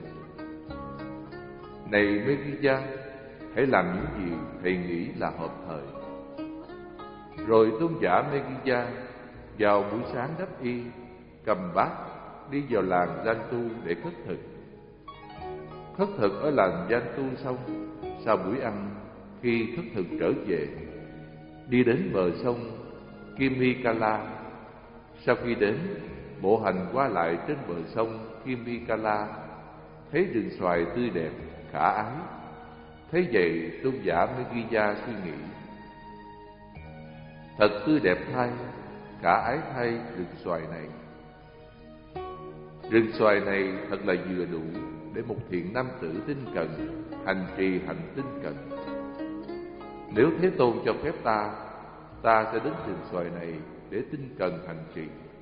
Này Megiddo, hãy làm những gì thầy nghĩ là hợp thời. Rồi tôn giả Megiddo vào buổi sáng đắp y, cầm bát đi vào làng Danh Tu để khất thực. Khất thực ở làng Danh Tu xong, sau buổi ăn, khi khất thực trở về, đi đến bờ sông Kimikala. Sau khi đến, bộ hành qua lại trên bờ sông Kimikala, thấy rừng xoài tươi đẹp, khả ái. Thế vậy, tôn giả Megiddo suy nghĩ: thật tươi đẹp thay, khả ái thay rừng xoài này. Rừng xoài này thật là vừa đủ để một thiện nam tử tinh cần hành trì hạnh tinh cần. Nếu Thế Tôn cho phép ta, ta sẽ đến rừng xoài này để tinh cần hành trì.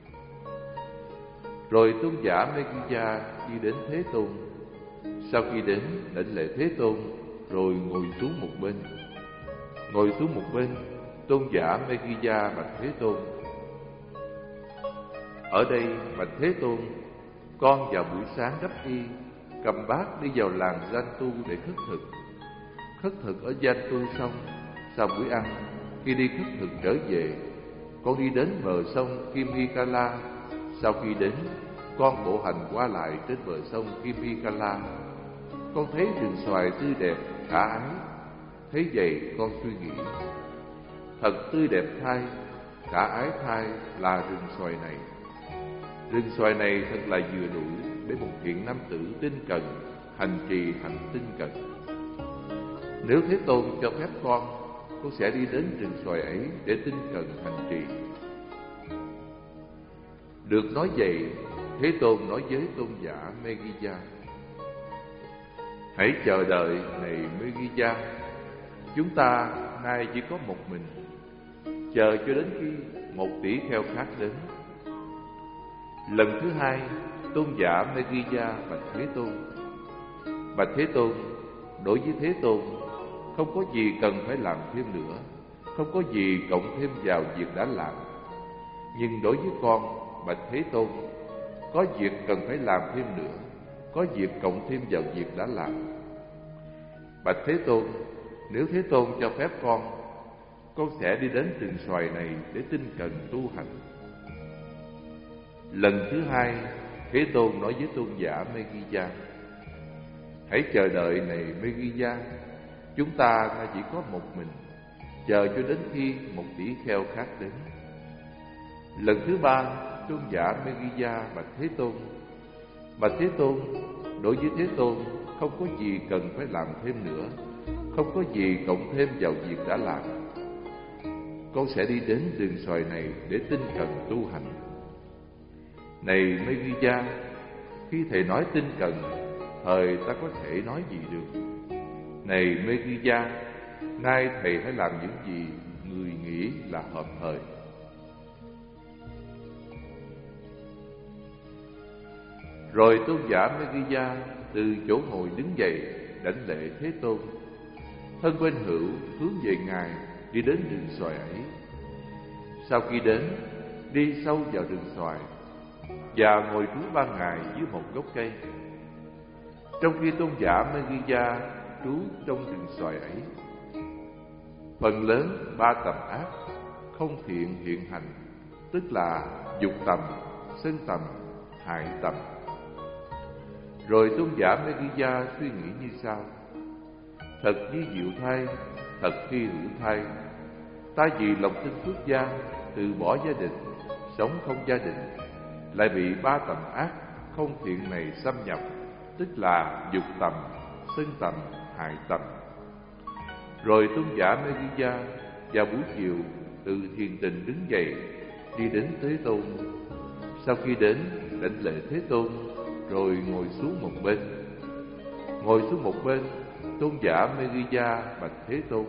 Rồi tôn giả Megiddo đi đến Thế Tôn. Sau khi đến đảnh lễ Thế Tôn, rồi ngồi xuống một bên. Ngồi xuống một bên, tôn giả Megiddo bạch Thế Tôn: ở đây bạch Thế Tôn, con vào buổi sáng đắp y, cầm bát đi vào làng Danh Tu để khất thực. Khất thực ở Danh Tu xong, sau buổi ăn, khi đi khất thực trở về, con đi đến bờ sông Kimikala. Sau khi đến, con bộ hành qua lại trên bờ sông Kimikala. Con thấy rừng xoài tươi đẹp, khả ái. Thấy vậy con suy nghĩ: thật tươi đẹp thay, khả ái thay là rừng xoài này. Rừng xoài này thật là vừa đủ để một thiện nam tử tinh cần hành trì hạnh tinh cần. Nếu Thế Tôn cho phép con, con sẽ đi đến rừng xoài ấy để tinh cần hành trì. Được nói vậy, Thế Tôn nói với tôn giả Megiddo: hãy chờ đợi này Megiddo, chúng ta nay chỉ có một mình, chờ cho đến khi một tỷ kheo khác đến. Lần thứ hai, tôn giả Megiddo bạch Thế Tôn: bạch Thế Tôn, đối với Thế Tôn, không có gì cần phải làm thêm nữa, không có gì cộng thêm vào việc đã làm. Nhưng đối với con, bạch Thế Tôn, có việc cần phải làm thêm nữa, có việc cộng thêm vào việc đã làm. Bạch Thế Tôn, nếu Thế Tôn cho phép con, con sẽ đi đến rừng xoài này để tinh cần tu hành. Lần thứ hai, Thế Tôn nói với tôn giả Megiddo: hãy chờ đợi này Megiddo, chúng ta chỉ có một mình, chờ cho đến khi một tỷ kheo khác đến. Lần thứ ba, tôn giả Megiddo bạch Thế Tôn: bạch Thế Tôn, đối với Thế Tôn, không có gì cần phải làm thêm nữa, không có gì cộng thêm vào việc đã làm. Con sẽ đi đến rừng xoài này để tinh cần tu hành. Này Megiddo, khi thầy nói tinh cần, thời ta có thể nói gì được? Này Megiddo, nay thầy hãy làm những gì người nghĩ là hợp thời. Rồi tôn giả Megiddo từ chỗ ngồi đứng dậy đảnh lễ Thế Tôn. Thân bên hữu hướng về ngài đi đến rừng xoài ấy. Sau khi đến, đi sâu vào rừng xoài và ngồi trú ba ngày dưới một gốc cây. Trong khi tôn giả Megiddo trú trong rừng xoài ấy, phần lớn ba tầm ác không thiện hiện hành, tức là dục tầm, sân tầm, hại tầm. Rồi tôn giả Megiddo suy nghĩ như sau: thật vi diệu thay, thật hy hữu thay, ta vì lòng tin phước gia từ bỏ gia đình, sống không gia đình, lại bị ba tầm ác không thiện này xâm nhập, tức là dục tầm, sân tầm, hại tầm. Rồi tôn giả Megiddo vào buổi chiều từ thiền tình đứng dậy, đi đến Thế Tôn. Sau khi đến, đảnh lễ Thế Tôn, rồi ngồi xuống một bên. Ngồi xuống một bên, tôn giả Megiddo bạch Thế Tôn: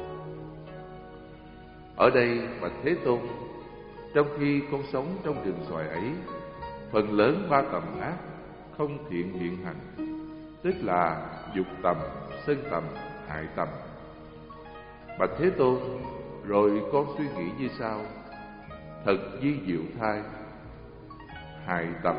Ở đây bạch Thế Tôn, trong khi con sống trong rừng xoài ấy, phần lớn ba tầm ác không thiện hiện hành, tức là dục tầm, sân tầm, hại tầm. Bạch Thế Tôn, rồi con suy nghĩ như sau: thật vi diệu thay. Hại tầm.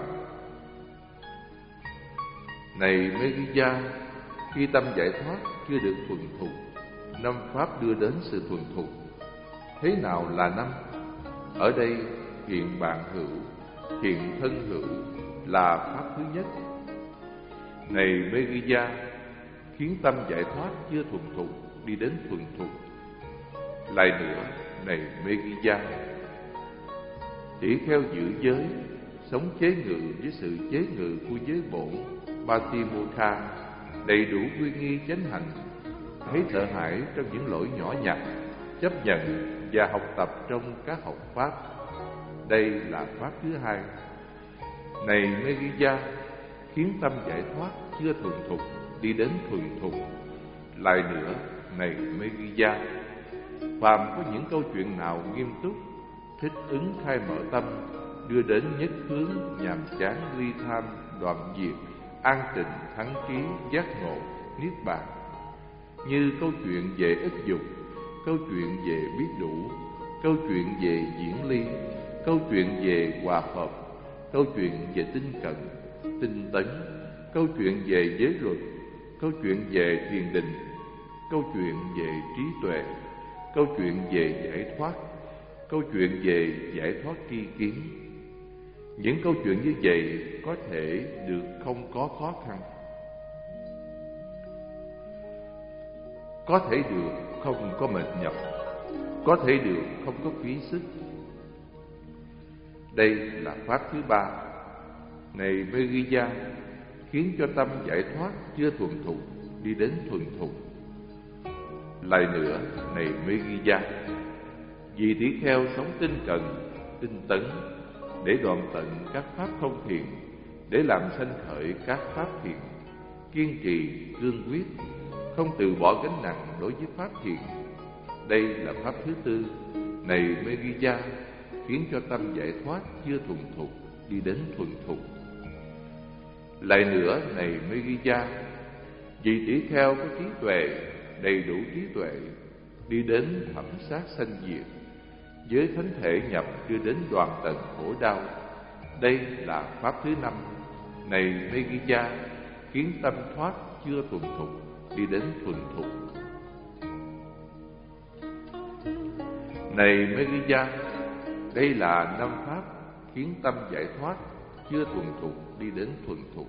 Này Megiddo, khi tâm giải thoát chưa được thuần thục, năm pháp đưa đến sự thuần thục. Thế nào là năm? Ở đây thiện bạn hữu, thiện thân hữu là pháp thứ nhất. Này Megiddo, khiến tâm giải thoát chưa thuần thục đi đến thuần thục. Lại nữa, này Megiddo, tỷ kheo giữ giới, sống chế ngự với sự chế ngự của giới bổn Patimokkha, đầy đủ quy nghi chánh hành, thấy sợ hãi trong những lỗi nhỏ nhặt, chấp nhận và học tập trong các học pháp. Đây là pháp thứ hai. Này Megiddo, khiến tâm giải thoát chưa thuần thục đi đến thuần thục. Lại nữa, này Megiddo, phàm có những câu chuyện nào nghiêm túc, thích ứng khai mở tâm, đưa đến nhất hướng, nhàm chán, ly tham, đoạn diệt, an tịnh, thắng trí, giác ngộ, niết bàn, như câu chuyện về ức dục, câu chuyện về biết đủ, câu chuyện về diễn ly, câu chuyện về hòa hợp, câu chuyện về tinh cận, tinh tấn, câu chuyện về giới luật, câu chuyện về thiền định, câu chuyện về trí tuệ, câu chuyện về giải thoát, câu chuyện về giải thoát tri kiến. Những câu chuyện như vậy có thể được không có khó khăn, có thể được không có mệt nhọc, có thể được không có phí sức. Đây là pháp thứ ba. Này Megiddo, khiến cho tâm giải thoát chưa thuần thục đi đến thuần thục. Lại nữa, này Megiddo, vì tỷ kheo sống tinh cần, tinh tấn, để đoạn tận các pháp không thiện, để làm sanh khởi các pháp thiện, kiên trì, cương quyết, không từ bỏ gánh nặng đối với pháp thiện. Đây là pháp thứ tư. Này Megiddo, khiến cho tâm giải thoát chưa thuần thục đi đến thuần thục. Lại nữa, này Megiddo, vì tỷ kheo có trí tuệ, đầy đủ trí tuệ, đi đến thẩm sát sanh diệt, với thánh thể nhập đưa đến đoạn tận khổ đau. Đây là pháp thứ năm. Này Megiddo, khiến tâm thoát chưa thuần thục đi đến thuần thục. Này Megiddo, đây là năm pháp khiến tâm giải thoát chưa thuần thục đi đến thuần thục.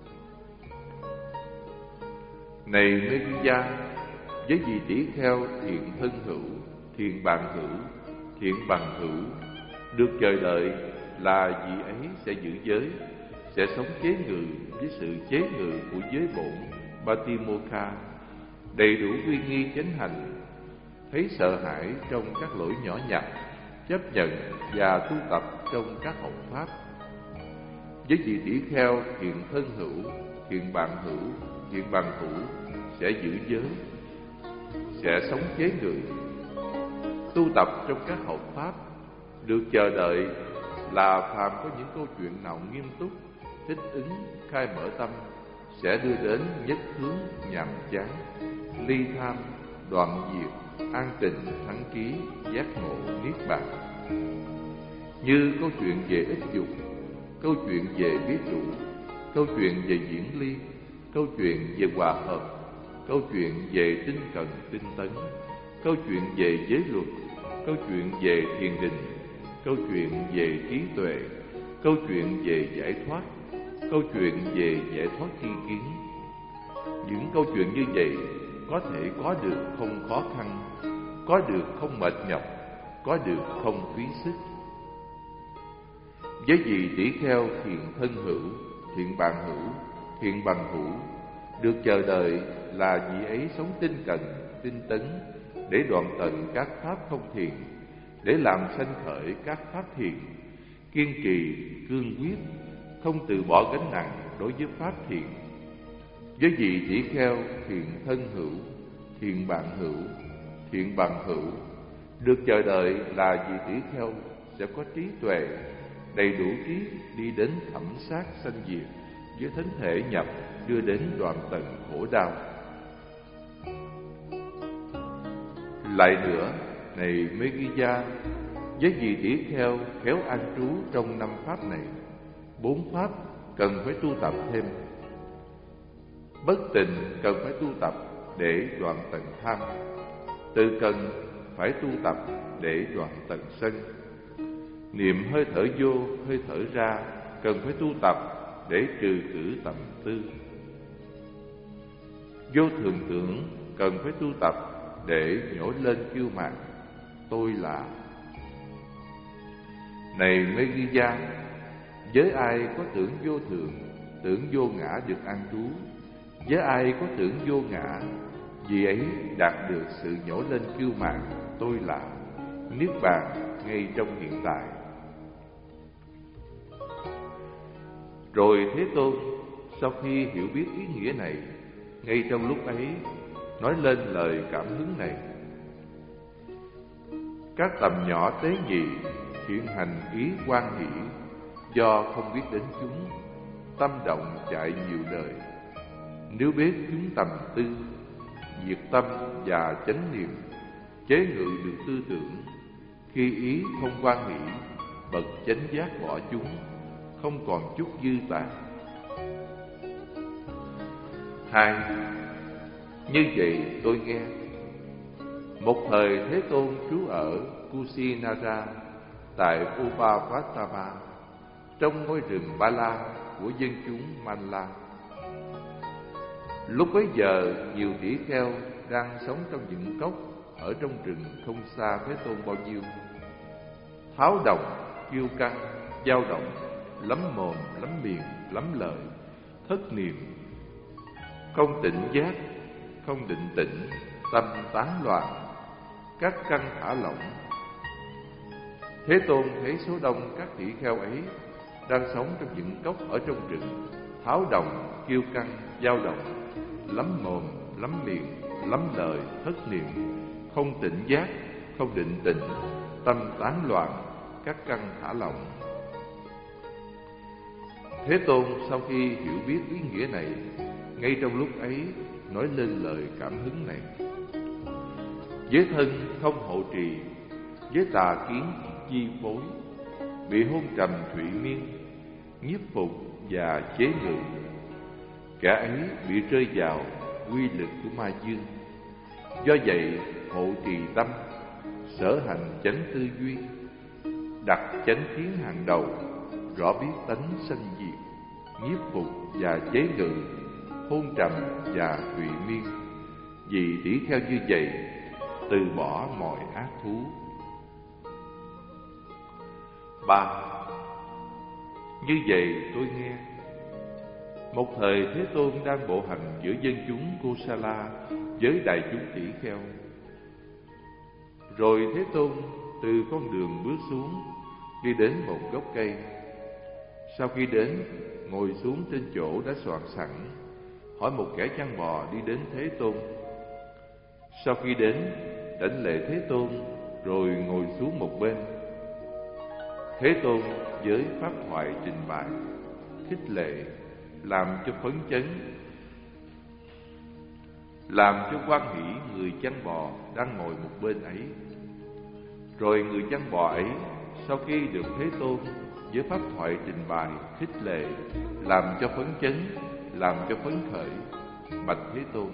Này Megiddo, với vị tỷ kheo thiện thân hữu, thiện bạn hữu, thiện bằng hữu, được chờ đợi là vị ấy sẽ giữ giới, sẽ sống chế ngự với sự chế ngự của giới bổn Patimokkha, đầy đủ uy nghi chánh hành, thấy sợ hãi trong các lỗi nhỏ nhặt, chấp nhận và tu tập trong các học pháp. Với vị tỷ kheo thiện thân hữu, thiện bạn hữu, thiện bằng hữu, sẽ giữ giới, sẽ sống chế ngự, tu tập trong các học pháp. Được chờ đợi là phàm có những câu chuyện nào nghiêm túc, thích ứng, khai mở tâm, sẽ đưa đến nhất hướng, nhàm chán, ly tham, đoạn diệt, an tịnh, thắng trí, giác ngộ, niết bàn. Như câu chuyện về ích dục, câu chuyện về biết đủ, câu chuyện về diễn ly, câu chuyện về hòa hợp, câu chuyện về tinh cần, tinh tấn, câu chuyện về giới luật, câu chuyện về thiền định, câu chuyện về trí tuệ, câu chuyện về giải thoát, câu chuyện về giải thoát tri kiến. Những câu chuyện như vậy có thể có được không khó khăn, có được không mệt nhọc, có được không phí sức. Với vị tỷ kheo thiện thân hữu, thiện bạn hữu, thiện bằng hữu, được chờ đợi là vị ấy sống tinh cần, tinh tấn, để đoạn tận các pháp không thiện, để làm sanh khởi các pháp thiện, kiên trì, cương quyết, không từ bỏ gánh nặng đối với pháp thiện. Với vị tỷ kheo thiện thân hữu, thiện bạn hữu, thiện bằng hữu, được chờ đợi là vị tỷ kheo sẽ có trí tuệ, đầy đủ trí đi đến thẩm sát sanh diệt với thánh thể nhập, đưa đến đoạn tận khổ đau. Lại nữa, này Megiddo, với vị tỷ kheo khéo an trú trong năm pháp này, bốn pháp cần phải tu tập thêm. Bất tịnh cần phải tu tập để đoạn tận tham. Tự cần phải tu tập để đoạn tận sân. Niệm hơi thở vô, hơi thở ra cần phải tu tập để trừ khử tầm tư. Vô thường tưởng cần phải tu tập để nhổ lên kiêu mạn tôi là. Này Megiddo, với ai có tưởng vô thường, tưởng vô ngã được an trú, với ai có tưởng vô ngã, vì ấy đạt được sự nhổ lên kiêu mạn tôi là, niết bàn ngay trong hiện tại. Rồi Thế Tôn sau khi hiểu biết ý nghĩa này, ngay trong lúc ấy nói lên lời cảm hứng này: các tầm nhỏ tế nhị hiện hành ý quan hỷ, do không biết đến chúng, tâm động chạy nhiều đời. Nếu biết chúng tầm tư, diệt tâm và chánh niệm, chế ngự được tư tưởng, khi ý không quan hỷ, bậc chánh giác bỏ chúng, không còn chút dư tàn. Hai, như vậy tôi nghe. Một thời Thế Tôn trú ở Kusinara tại Upavatama, trong ngôi rừng Ba La của dân chúng Manla. Lúc bấy giờ, nhiều tỷ kheo đang sống trong những cốc ở trong rừng không xa Thế Tôn bao nhiêu. Tháo động, kiêu căng, dao động, lắm mồm, lắm miệng, lắm lời, thất niệm, không tỉnh giác, không định tĩnh, tâm tán loạn, các căn thả lỏng. Thế Tôn thấy số đông các tỷ kheo ấy đang sống trong những cốc ở trong rừng, tháo động, kiêu căng, dao động, lắm mồm, lắm miệng, lắm lời, thất niệm, không tỉnh giác, không định tĩnh, tâm tán loạn, các căn thả lỏng. Thế Tôn sau khi hiểu biết ý nghĩa này, ngay trong lúc ấy nói lên lời cảm hứng này: với thân không hộ trì, với tà kiến chi phối, bị hôn trầm thụy miên, nhiếp phục và chế ngự, kẻ ấy bị rơi vào quy lực của ma dương. Do vậy hộ trì tâm, sở hành chánh tư duy, đặt chánh kiến hàng đầu, rõ biết tánh sanh diệt, nhiếp phục và chế ngự, hôn trầm và thụy miên. Vì tỷ kheo như vậy, từ bỏ mọi ác thú. Ba, như vậy tôi nghe. Một thời Thế Tôn đang bộ hành giữa dân chúng Kosala với đại chúng tỷ kheo. Rồi Thế Tôn từ con đường bước xuống, đi đến một gốc cây. Sau khi đến, ngồi xuống trên chỗ đã soạn sẵn, hỏi một kẻ chăn bò đi đến Thế Tôn. Sau khi đến, đảnh lễ Thế Tôn, rồi ngồi xuống một bên. Thế Tôn với pháp thoại trình bày, khích lệ, làm cho phấn chấn, làm cho hoan hỷ người chăn bò đang ngồi một bên ấy. Rồi người chăn bò ấy sau khi được Thế Tôn với pháp thoại trình bày, khích lệ, làm cho phấn chấn, làm cho phấn khởi, bạch Thế Tôn: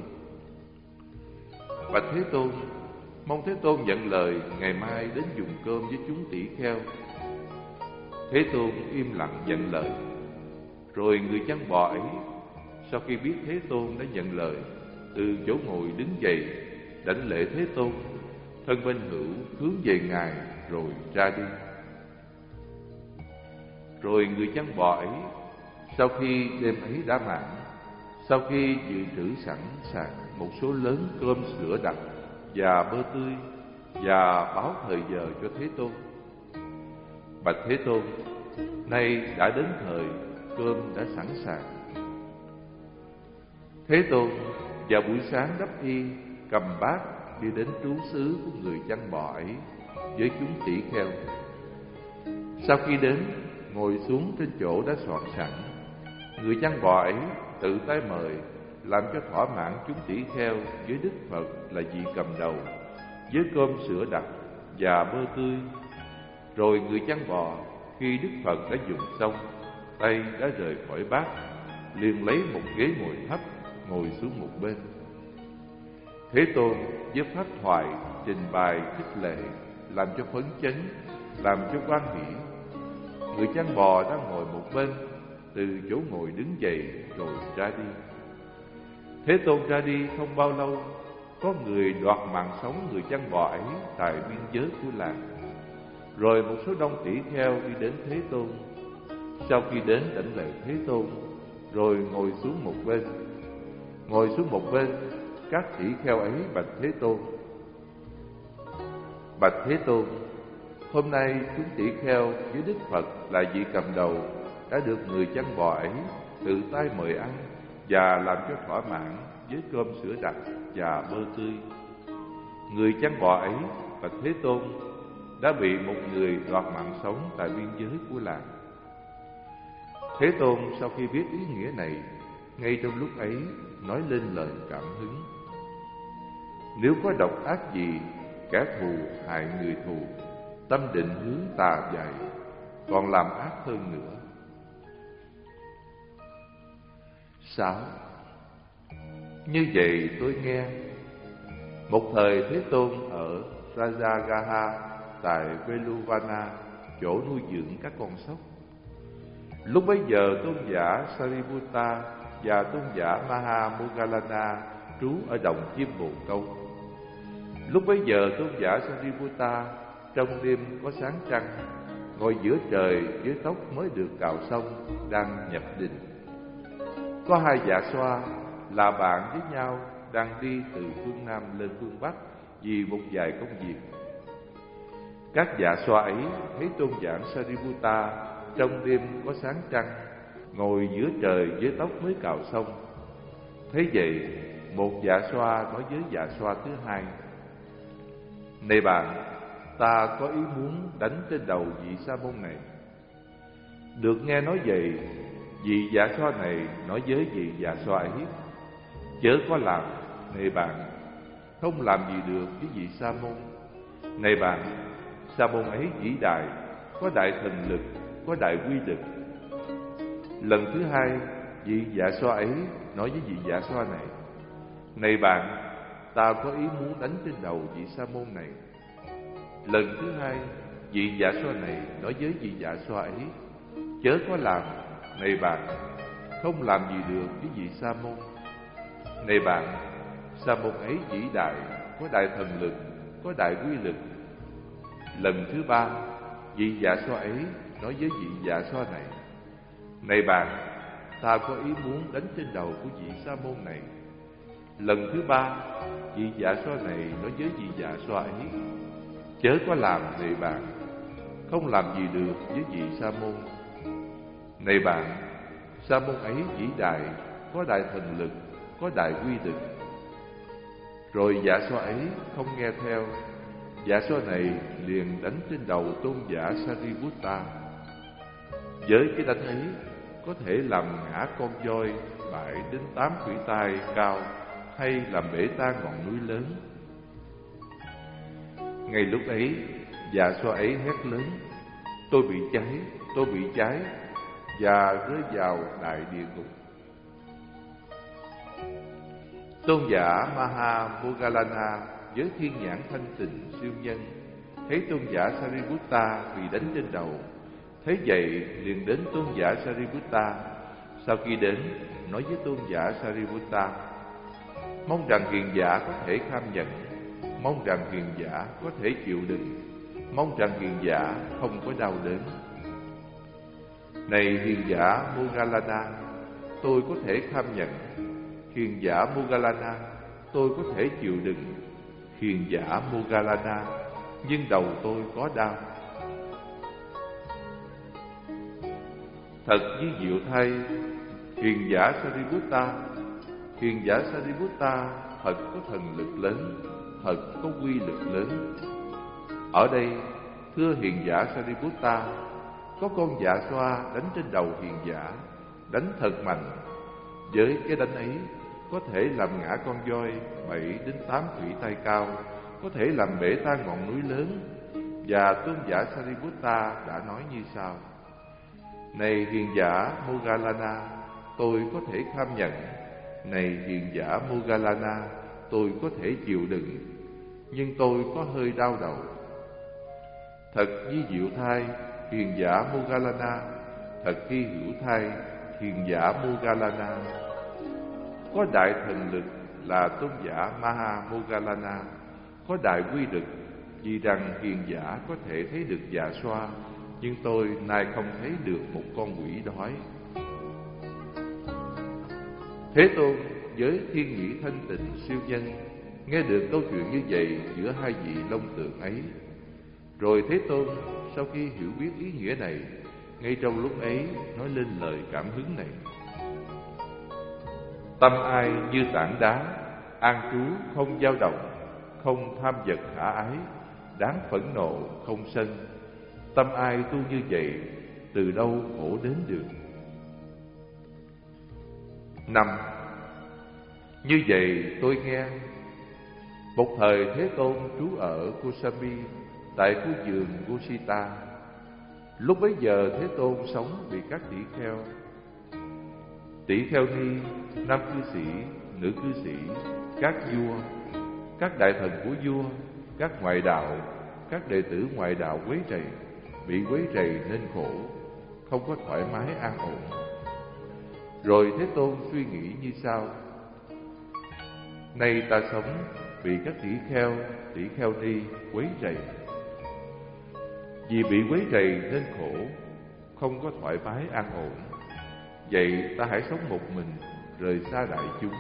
bạch Thế Tôn, mong Thế Tôn nhận lời ngày mai đến dùng cơm với chúng tỷ kheo. Thế Tôn im lặng nhận lời. Rồi người chăn bò ấy sau khi biết Thế Tôn đã nhận lời, từ chỗ ngồi đứng dậy, đảnh lễ Thế Tôn, thân bên hữu hướng về Ngài rồi ra đi. Rồi người chăn bò ấy sau khi đêm ấy đã mãn, sau khi dự trữ sẵn sàng một số lớn cơm sữa đặc và bơ tươi, và báo thời giờ cho Thế Tôn. Bạch Thế Tôn, nay đã đến thời, cơm đã sẵn sàng. Thế Tôn vào buổi sáng đắp y, cầm bát đi đến trú xứ của người chăn bò ấy với chúng tỷ kheo. Sau khi đến, ngồi xuống trên chỗ đã soạn sẵn. Người chăn bò ấy tự tay mời, làm cho thỏa mãn chúng tỷ kheo với Đức Phật là vị cầm đầu, với cơm sữa đặc và bơ tươi. Rồi người chăn bò, khi Đức Phật đã dùng xong, tay đã rời khỏi bát, liền lấy một ghế ngồi thấp, ngồi xuống một bên. Thế Tôn với pháp thoại trình bày khích lệ, làm cho phấn chấn, làm cho hoan hỷ. Người chăn bò đang ngồi một bên, từ chỗ ngồi đứng dậy rồi ra đi. Thế Tôn ra đi không bao lâu, có người đoạt mạng sống người chăn bò ấy tại biên giới của làng. Rồi một số đông tỷ kheo đi đến Thế Tôn. Sau khi đến đảnh lễ Thế Tôn, rồi ngồi xuống một bên. Ngồi xuống một bên, các tỷ kheo ấy bạch Thế Tôn: Bạch Thế Tôn, hôm nay chúng tỷ kheo với Đức Phật là vị cầm đầu đã được người chăn bò ấy tự tay mời ăn và làm cho thỏa mãn với cơm sữa đặc và bơ tươi. Người chăn bò ấy bạch Thế Tôn đã bị một người đoạt mạng sống tại biên giới của làng. Thế Tôn sau khi biết ý nghĩa này, ngay trong lúc ấy nói lên lời cảm hứng: Nếu có độc ác gì, kẻ thù hại người thù, tâm định hướng tà dại, còn làm ác hơn nữa. Sáu. Như vậy tôi nghe, một thời Thế Tôn ở Rajagaha tại Veluvana, chỗ nuôi dưỡng các con sóc. Lúc bấy giờ tôn giả Sariputta và tôn giả Mahamoggallana trú ở đồng chim bồ câu. Lúc bấy giờ tôn giả Sariputta trong đêm có sáng trăng, ngồi giữa trời với tóc mới được cạo xong, đang nhập định. Có hai dạ xoa là bạn với nhau đang đi từ phương Nam lên phương Bắc vì một vài công việc. Các dạ xoa ấy thấy tôn giả Sariputta trong đêm có sáng trăng, ngồi giữa trời với tóc mới cạo xong. Thế vậy, một dạ xoa nói với dạ xoa thứ hai: Này bạn, ta có ý muốn đánh trên đầu vị sa môn này. Được nghe nói vậy, vị dạ xoa này nói với vị dạ xoa ấy: Chớ có làm, này bạn, không làm gì được với vị sa môn. Này bạn, sa môn ấy vĩ đại, có đại thần lực, có đại quy lực. Lần thứ hai, vị dạ xoa ấy nói với vị dạ xoa này: Này bạn, ta có ý muốn đánh trên đầu vị sa môn này. Lần thứ hai, vị dạ xoa này nói với vị dạ xoa ấy: Chớ có làm, này bạn, không làm gì được với vị sa môn. Này bạn, sa môn ấy vĩ đại, có đại thần lực, có đại quy lực. Lần thứ ba, vị dạ xoa ấy nói với vị dạ xoa này: Này bạn, ta có ý muốn đánh trên đầu của vị sa môn này. Lần thứ ba, vị dạ xoa này nói với vị dạ xoa ấy: Chớ có làm, này bạn, không làm gì được với vị sa môn. Này bạn, sa môn ấy vĩ đại, có đại thần lực, có đại quy lực. Rồi dạ xoa ấy không nghe theo, dạ xoa này liền đánh trên đầu tôn giả Sariputta. Với cái đánh ấy, có thể làm ngã con voi bại đến tám khuỷu tay cao, hay làm bể tan ngọn núi lớn. Ngay lúc ấy, dạ xoa ấy hét lớn: Tôi bị cháy, tôi bị cháy, và rơi vào đại địa ngục. Tôn giả Mahamoggallana với thiên nhãn thanh tịnh siêu nhân thấy tôn giả Sariputta bị đánh trên đầu. Thế vậy liền đến tôn giả Sariputta. Sau khi đến, nói với tôn giả Sariputta: Mong rằng hiền giả có thể kham nhận, mong rằng hiền giả có thể chịu đựng, mong rằng hiền giả không có đau đớn. Này hiền giả Moggallana, tôi có thể kham nhận. Hiền giả Moggallana, tôi có thể chịu đựng. Hiền giả Moggallana, nhưng đầu tôi có đau. Thật ví diệu thay, hiền giả Sariputta, hiền giả Sariputta thật có thần lực lớn, thật có quy lực lớn. Ở đây, thưa hiền giả Sariputta, có con dạ xoa đánh trên đầu hiền giả, đánh thật mạnh. Với cái đánh ấy, có thể làm ngã con voi bảy đến tám thủy tay cao, có thể làm bể tan ngọn núi lớn. Và tôn giả Sariputta đã nói như sau: Này hiền giả Moggallana, tôi có thể kham nhận. Này hiền giả Moggallana, tôi có thể chịu đựng, nhưng tôi có hơi đau đầu. Thật ví diệu thay, hiền giả Moggallana, thật hy hữu thay, hiền giả Moggallana. Có đại thần lực là tôn giả Maha Moggallana, có đại quy lực, vì rằng hiền giả có thể thấy được dạ xoa, nhưng tôi nay không thấy được một con quỷ đói. Thế Tôn với thiên nhĩ thanh tịnh siêu nhân nghe được câu chuyện như vậy giữa hai vị long tượng ấy. Rồi Thế Tôn sau khi hiểu biết ý nghĩa này, ngay trong lúc ấy nói lên lời cảm hứng này: Tâm ai như tảng đá, an trú không dao động, không tham vật khả ái, đáng phẫn nộ không sân. Tâm ai tu như vậy, từ đâu khổ đến được? Năm. Như vậy tôi nghe, một thời Thế Tôn trú ở Kosambi, tại khu vườn Gosita. Lúc bấy giờ Thế Tôn sống bị các tỷ kheo, tỷ kheo ni, nam cư sĩ, nữ cư sĩ, các vua, các đại thần của vua, các ngoại đạo, các đệ tử ngoại đạo quấy rầy, bị quấy rầy nên khổ, không có thoải mái an ổn. Rồi Thế Tôn suy nghĩ như sau: Nay ta sống bị các tỷ kheo, tỷ kheo ni quấy rầy. Vì bị quấy rầy nên khổ, không có thoải mái an ổn. Vậy ta hãy sống một mình, rời xa đại chúng.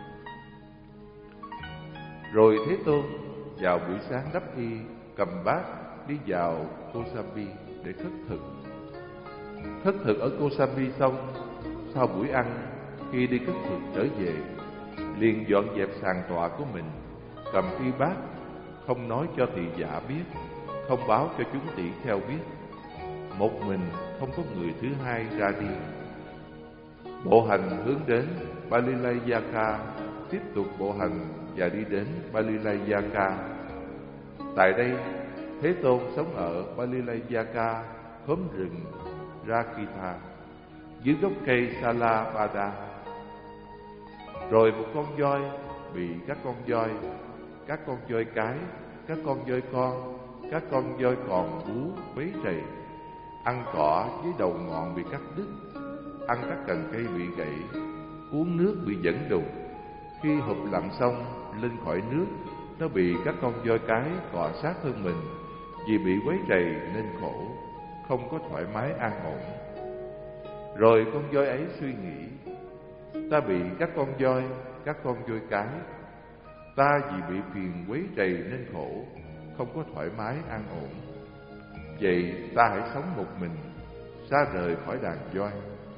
Rồi Thế Tôn vào buổi sáng đắp y, cầm bát đi vào Kosambi để khất thực. Khất thực ở Kosambi xong, sau buổi ăn, khi đi khất thực trở về, liền dọn dẹp sàn tọa của mình, cầm y bát, không nói cho thị giả biết, không báo cho chúng tỷ kheo biết. Một mình, không có người thứ hai ra đi. Bộ hành hướng đến Balilayaka, tiếp tục bộ hành và đi đến Balilayaka. Tại đây, Thế Tôn sống ở Balilayaka, khóm rừng Rakita, dưới gốc cây Salapada. Rồi một con voi bị các con voi, các con voi cái, các con voi con, các con voi còn bú quấy rầy, ăn cỏ với đầu ngọn bị cắt đứt, ăn các cành cây bị gãy, uống nước bị dẫn đục. Khi hụp lặn xong lên khỏi nước, nó bị các con voi cái cọ sát thân mình, vì bị quấy rầy nên khổ, không có thoải mái an ổn. Rồi con voi ấy suy nghĩ: Ta bị các con voi, các con voi cái, ta vì bị phiền quấy rầy nên khổ, không có thoải mái an ổn. Vậy ta hãy sống một mình, xa rời khỏi đàn voi.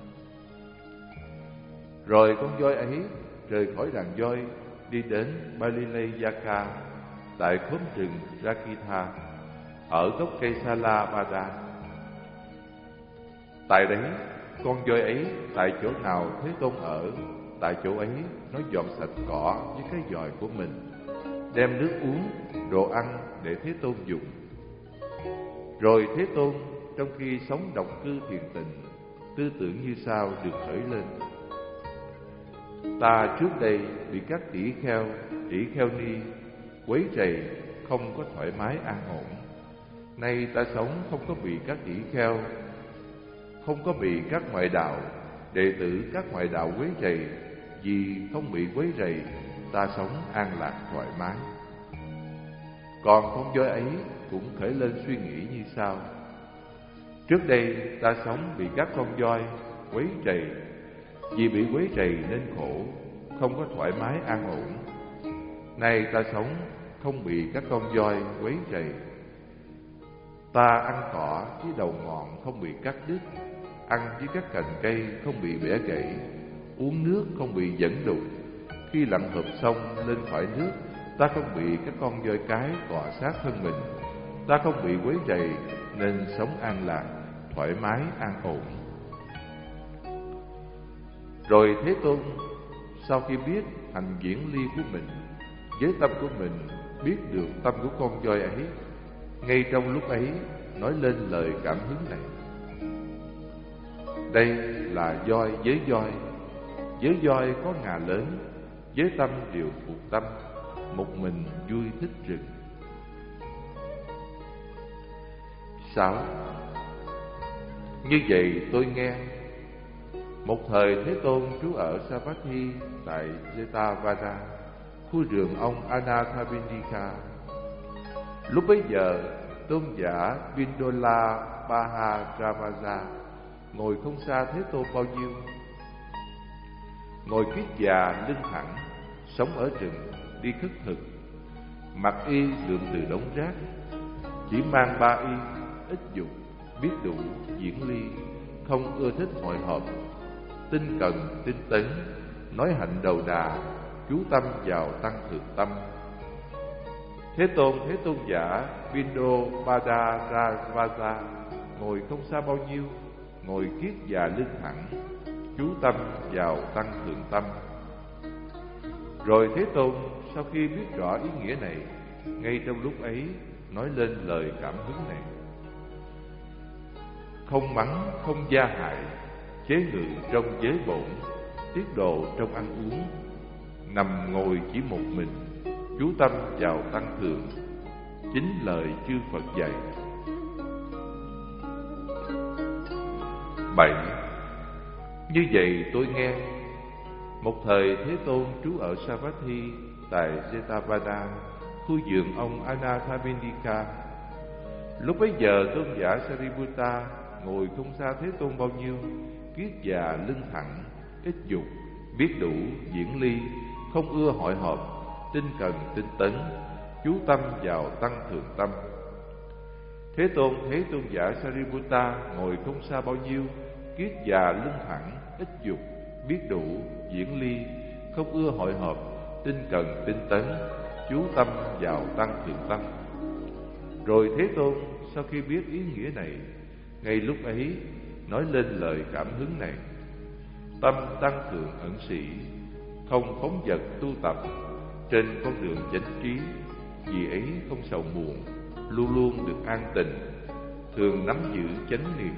Rồi con voi ấy rời khỏi đàn voi, đi đến Balilayaka, tại khóm rừng Rakita, ở gốc cây Salapada. Tại đấy, con voi ấy tại chỗ nào Thế Tôn ở, tại chỗ ấy nó dọn sạch cỏ với cái giòi của mình, đem nước uống, đồ ăn để Thế Tôn dùng. Rồi Thế Tôn trong khi sống độc cư thiền tịnh, tư tưởng như sau được khởi lên: Ta trước đây bị các tỷ kheo, tỷ kheo ni quấy rầy, không có thoải mái an ổn. Nay ta sống không có bị các tỷ kheo, không có bị các ngoại đạo, đệ tử các ngoại đạo quấy rầy. Vì không bị quấy rầy, ta sống an lạc thoải mái. Còn con voi ấy cũng khởi lên suy nghĩ như sau: Trước đây ta sống bị các con voi quấy rầy, vì bị quấy rầy nên khổ, không có thoải mái an ổn. Nay ta sống không bị các con voi quấy rầy, Ta ăn cỏ với đầu ngọn không bị cắt đứt, ăn với các cành cây không bị bẻ gãy, uống nước không bị dẫn đục. Khi lặn hợp sông lên khỏi nước, ta không bị các con voi cái cọ sát thân mình. Ta không bị quấy rầy nên sống an lạc, thoải mái an ổn. Rồi Thế Tôn sau khi biết hành diễn ly của mình, với tâm của mình biết được tâm của con voi ấy, ngay trong lúc ấy nói lên lời cảm hứng này: đây là voi với voi, với voi có ngà lớn, với tâm đều phục tâm, một mình vui thích rừng. Sáu. Như vậy tôi nghe, một thời Thế Tôn trú ở Savatthi tại Jetavada, khu vườn ông Anathapindika. Lúc bấy giờ, tôn giả Vindola Maharamaja ngồi không xa Thế Tôn bao nhiêu. Ngồi kiết già lưng thẳng, sống ở rừng, đi khất thực, mặc y lượm từ đống rác, chỉ mang ba y, ít dục, biết đủ, diễn ly, không ưa thích hội họp, tinh cần, tinh tấn, nói hạnh đầu đà, chú tâm vào tăng thượng tâm. Thế Tôn Thế Tôn giả Vindopadaraja ngồi không xa bao nhiêu, ngồi kiết già lưng thẳng, chú tâm vào tăng thượng tâm. Rồi Thế Tôn sau khi biết rõ ý nghĩa này, ngay trong lúc ấy nói lên lời cảm hứng này: không mắng, không gia hại, chế ngự trong giới bổn, tiết độ trong ăn uống, nằm ngồi chỉ một mình, chú tâm vào tăng thượng, chính lời chư Phật dạy. Bảy. Như vậy tôi nghe, một thời Thế Tôn trú ở Savatthi tại Jetavada, khu vườn ông Anathapindika. Lúc bấy giờ tôn giả Sariputta ngồi không xa Thế Tôn bao nhiêu, kiết già lưng thẳng, ít dục, biết đủ, diễn ly, không ưa hội họp, tinh cần, tinh tấn, chú tâm vào tăng thượng tâm. Thế Tôn thấy tôn giả Sariputta ngồi không xa bao nhiêu, kiết già lưng thẳng, ít dục, biết đủ, diễn ly, không ưa hội họp, tinh cần, tinh tấn, chú tâm vào tăng thượng tâm. Rồi Thế Tôn sau khi biết ý nghĩa này, ngay lúc ấy nói lên lời cảm hứng này: tâm tăng thượng ẩn sĩ, không phóng dật tu tập, trên con đường chánh trí, vì ấy không sầu muộn, luôn luôn được an tịnh, thường nắm giữ chánh niệm.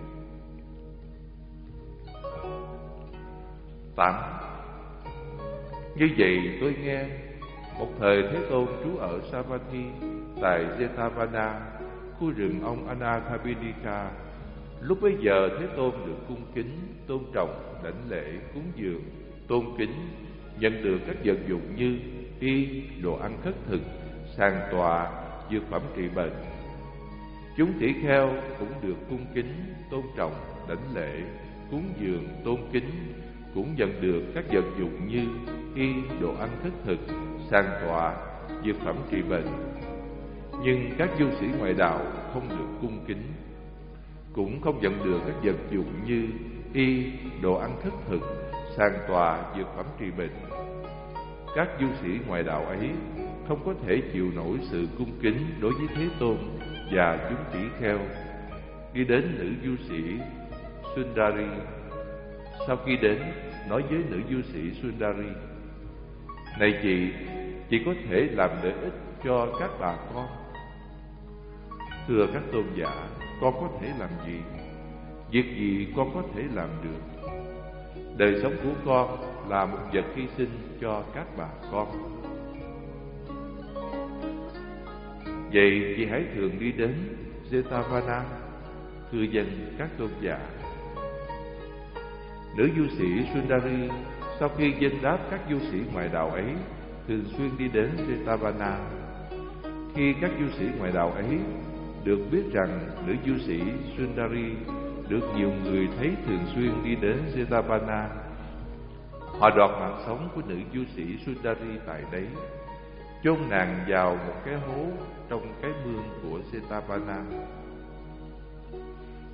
Tám. Như vậy tôi nghe, một thời Thế Tôn trú ở Savatthi tại Jetavada, khu rừng ông Anathapindika. Lúc bấy giờ Thế Tôn được cung kính, tôn trọng, đảnh lễ, cúng dường, tôn kính, nhận được các vật dụng như y, đồ ăn khất thực, sàn tọa, dược phẩm trị bệnh. Chúng tỷ kheo cũng được cung kính, tôn trọng, đảnh lễ, cúng dường, tôn kính, cũng nhận được các vật dụng như y, đồ ăn khất thực, sàn tọa, dược phẩm trị bệnh. Nhưng các du sĩ ngoại đạo không được cung kính, cũng không nhận được các vật dụng như y, đồ ăn khất thực, sàn tọa, dược phẩm trị bệnh. Các du sĩ ngoại đạo ấy không có thể chịu nổi sự cung kính đối với Thế Tôn và chúng tỷ kheo. Đi đến nữ du sĩ Sundari. Sau khi đến, nói với nữ du sĩ Sundari: này chị, chị có thể làm lợi ích cho các bà con. Thưa các tôn giả, con có thể làm gì? Việc gì con có thể làm được? Đời sống của con là một vật hy sinh cho các bà con. Vậy chị hãy thường đi đến Jetavana, thưa dân các tôn giả. Nữ du sĩ Sundari sau khi dân đáp các du sĩ ngoại đạo ấy, thường xuyên đi đến Jetavana. Khi các du sĩ ngoại đạo ấy được biết rằng nữ du sĩ Sundari được nhiều người thấy thường xuyên đi đến Jetavana, họ đoạt mạng sống của nữ du sĩ Sundari tại đấy, chôn nàng vào một cái hố trong cái mương của Jetavana.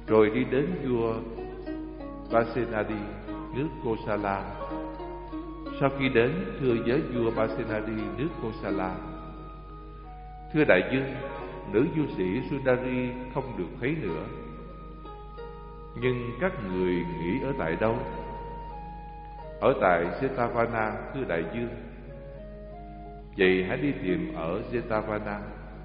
rồi đi đến vua Pasenadi nước Kosala. Sau khi đến thưa với vua Pasenadi nước Kosala: thưa đại vương, nữ du sĩ Sundari không được thấy nữa, nhưng các người nghĩ ở tại đâu? Ở tại Jetavana, thưa đại vương. Vậy hãy đi tìm ở Jetavana.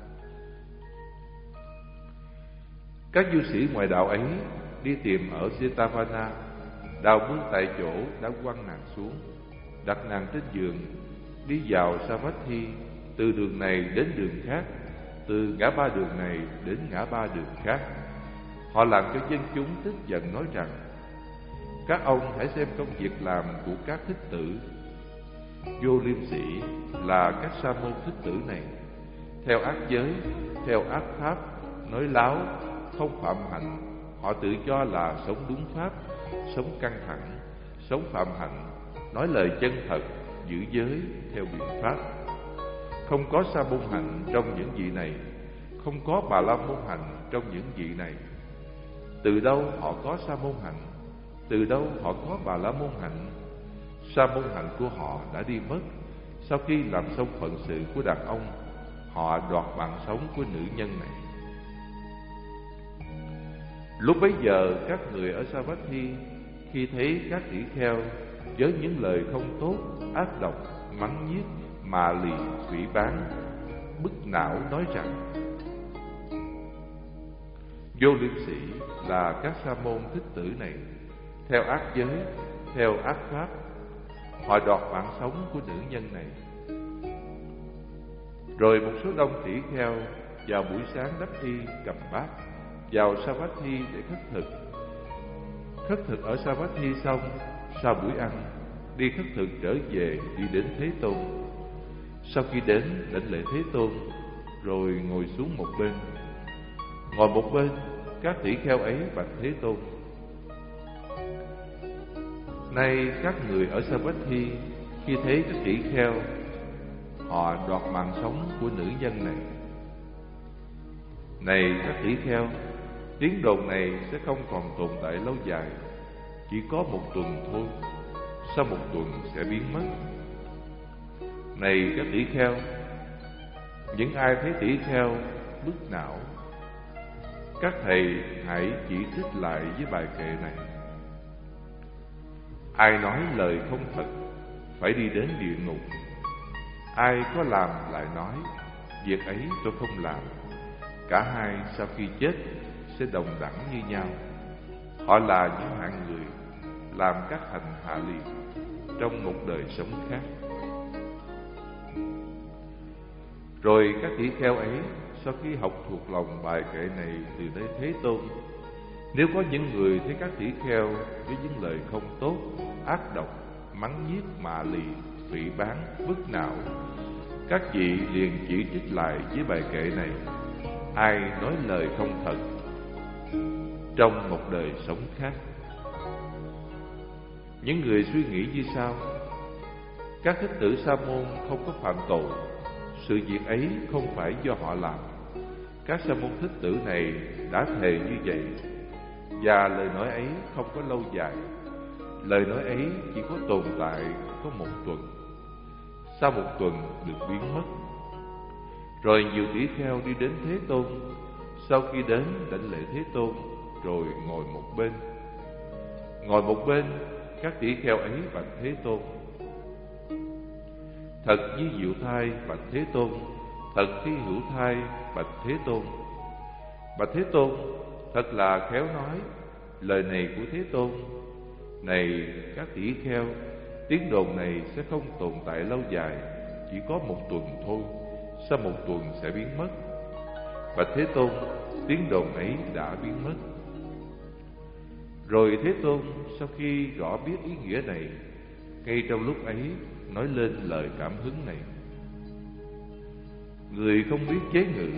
Các du sĩ ngoại đạo ấy đi tìm ở Jetavana, đào bước tại chỗ đã quăng nàng xuống, đặt nàng trên giường, đi vào Savatthi, từ đường này đến đường khác, từ ngã ba đường này đến ngã ba đường khác. Họ làm cho dân chúng tức giận, nói rằng: các ông hãy xem công việc làm của các thích tử vô liêm sĩ là các sa môn thích tử này, theo ác giới, theo ác pháp, nói láo, không phạm hạnh. Họ tự cho là sống đúng pháp, sống căng thẳng, sống phạm hạnh, nói lời chân thật, giữ giới theo biện pháp. Không có sa môn hạnh trong những vị này, không có bà la môn hạnh trong những vị này. Từ đâu họ có sa môn hạnh? Từ đâu họ có bà la môn hạnh? Sa môn hạnh của họ đã đi mất. Sau khi làm xong phận sự của đàn ông, họ đoạt mạng sống của nữ nhân này. Lúc bấy giờ, các người ở Savatthi khi thấy các tỷ kheo với những lời không tốt, ác độc, mắng nhiếc, mạ lì, phỉ báng, bức não, nói rằng: vô liêm sĩ là các sa môn thích tử này, theo ác giới, theo ác pháp, họ đoạt mạng sống của nữ nhân này. Rồi một số đông tỷ kheo vào buổi sáng đắp y cầm bát vào Savatthi để khất thực. Khất thực ở Savatthi xong, sau buổi ăn, đi khất thực trở về, đi đến Thế Tôn. Sau khi đến đảnh lễ Thế Tôn, rồi ngồi xuống một bên. Ngồi một bên, các tỷ kheo ấy bạch Thế Tôn: nay các người ở Savatthi khi thấy các tỷ kheo, họ đoạt mạng sống của nữ nhân này. Này các tỷ kheo, tiếng đồn này sẽ không còn tồn tại lâu dài, chỉ có một tuần thôi, sau một tuần sẽ biến mất. Này các tỷ kheo, những ai thấy tỷ kheo bức não, các thầy hãy chỉ trích lại với bài kệ này: ai nói lời không thật phải đi đến địa ngục. Ai có làm lại nói việc ấy tôi không làm, cả hai sau khi chết sẽ đồng đẳng như nhau. Họ là những hạng người làm các hành hạ liệt trong một đời sống khác. Rồi các tỷ kheo ấy sau khi học thuộc lòng bài kệ này từ nơi Thế Tôn, nếu có những người thấy các tỷ kheo với những lời không tốt, ác độc, mắng nhiếc, mạ lì, phỉ báng, bức não, các vị liền chỉ trích lại với bài kệ này: ai nói lời không thật trong một đời sống khác. Những người suy nghĩ như sau: các thích tử sa môn không có phạm tội, sự việc ấy không phải do họ làm. Các sa môn thích tử này đã thề như vậy, và lời nói ấy không có lâu dài. Lời nói ấy chỉ có tồn tại có một tuần, sau một tuần được biến mất. Rồi nhiều tỷ kheo đi đến Thế Tôn. Sau khi đến đảnh lễ Thế Tôn, rồi ngồi một bên. Ngồi một bên, các tỷ kheo ấy bạch Thế Tôn: thật như diệu thai bạch Thế Tôn, thật thi hữu thai bạch Thế Tôn. Bạch Thế Tôn, thật là khéo nói lời này của Thế Tôn. Này các tỷ kheo, tiếng đồn này sẽ không tồn tại lâu dài, chỉ có một tuần thôi, sau một tuần sẽ biến mất. Bạch Thế Tôn, tiếng đồn ấy đã biến mất. Rồi Thế Tôn sau khi rõ biết ý nghĩa này, ngay trong lúc ấy nói lên lời cảm hứng này: người không biết chế ngự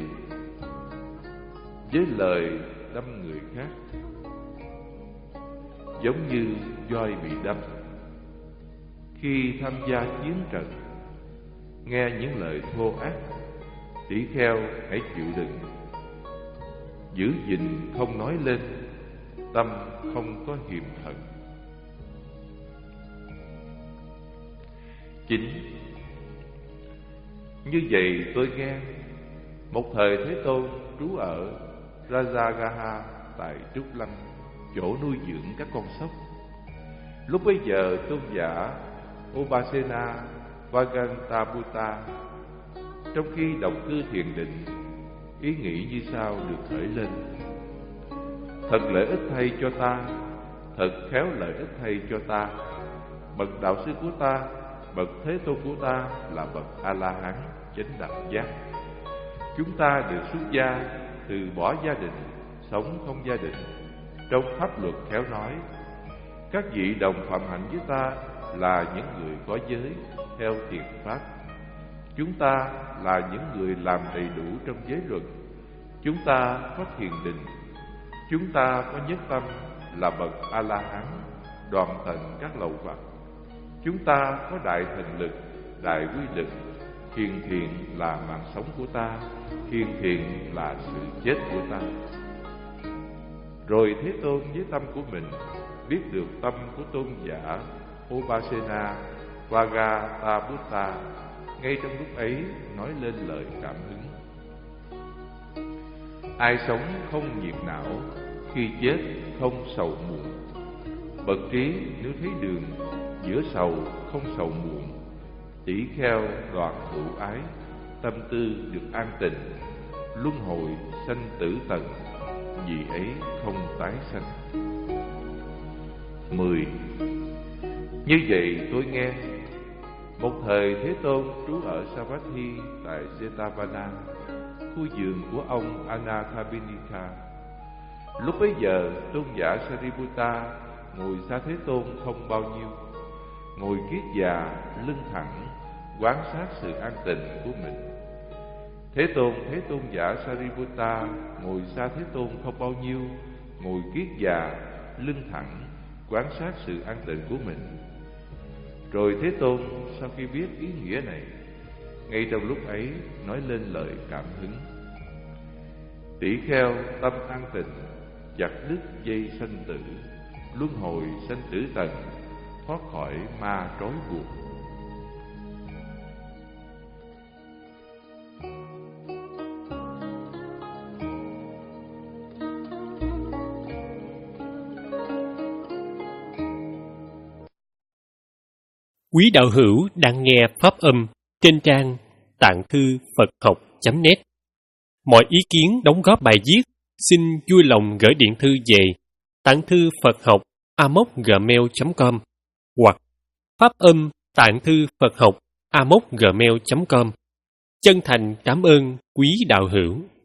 với lời đâm người khác, giống như voi bị đâm. Khi tham gia chiến trận, nghe những lời thô ác, tỷ kheo hãy chịu đựng, giữ gìn không nói lên, tâm không có hiềm hận. Chín. Như vậy tôi nghe, một thời Thế Tôn trú ở Rajagaha tại Trúc Lâm, chỗ nuôi dưỡng các con sóc. Lúc bấy giờ tôn giả Obasena Vagantabutta trong khi động cư thiền định, ý nghĩ như sau được khởi lên: thật lợi ích thay cho ta, thật khéo lợi ích thay cho ta. Bậc đạo sư của ta, bậc Thế Tôn của ta là bậc A La Hán chánh đẳng giác. Chúng ta được xuất gia, từ bỏ gia đình, sống không gia đình. Trong pháp luật khéo nói, các vị đồng phạm hạnh với ta là những người có giới theo thiện pháp. Chúng ta là những người làm đầy đủ trong giới luật. Chúng ta có thiền định. Chúng ta có nhất tâm là bậc A La Hán, đoạn tận các lậu hoặc. Chúng ta có đại thần lực, đại quy lực. Hiền thiện là mạng sống của ta, hiền thiện là sự chết của ta. Rồi Thế Tôn với tâm của mình biết được tâm của tôn giả Obasena Vagantabutta, ngay trong lúc ấy nói lên lời cảm hứng: ai sống không nhiệt não, khi chết không sầu muộn. Bậc trí nếu thấy đường, giữa sầu không sầu muộn. Tỷ kheo đoạn hữu ái, tâm tư được an tịnh. Luân hồi sanh tử tận, vì ấy không tái sanh. Mười. Như vậy tôi nghe, một thời Thế Tôn trú ở Savatthi tại Jetavana, khu vườn của ông Anathapindika. Lúc bấy giờ tôn giả Sariputta ngồi xa Thế Tôn không bao nhiêu, ngồi kiết già, lưng thẳng, quan sát sự an tịnh của mình. Thế Tôn thấy tôn giả Sariputta ngồi xa Thế Tôn không bao nhiêu, ngồi kiết già, lưng thẳng, quan sát sự an tịnh của mình. Rồi Thế Tôn sau khi biết ý nghĩa này, ngay trong lúc ấy nói lên lời cảm hứng: tỷ kheo tâm an tịnh, chặt đứt dây sanh tử, luân hồi sanh tử tận, thoát khỏi ma trói buộc. Quý đạo hữu đang nghe pháp âm trên trang tạng thư Phật học chấm net. Mọi ý kiến đóng góp bài viết xin vui lòng gửi điện thư về tạng thư Phật học a m o gmail chấm com hoặc pháp âm tạng thư Phật học a m o gmail chấm com. Chân thành cảm ơn quý đạo hữu.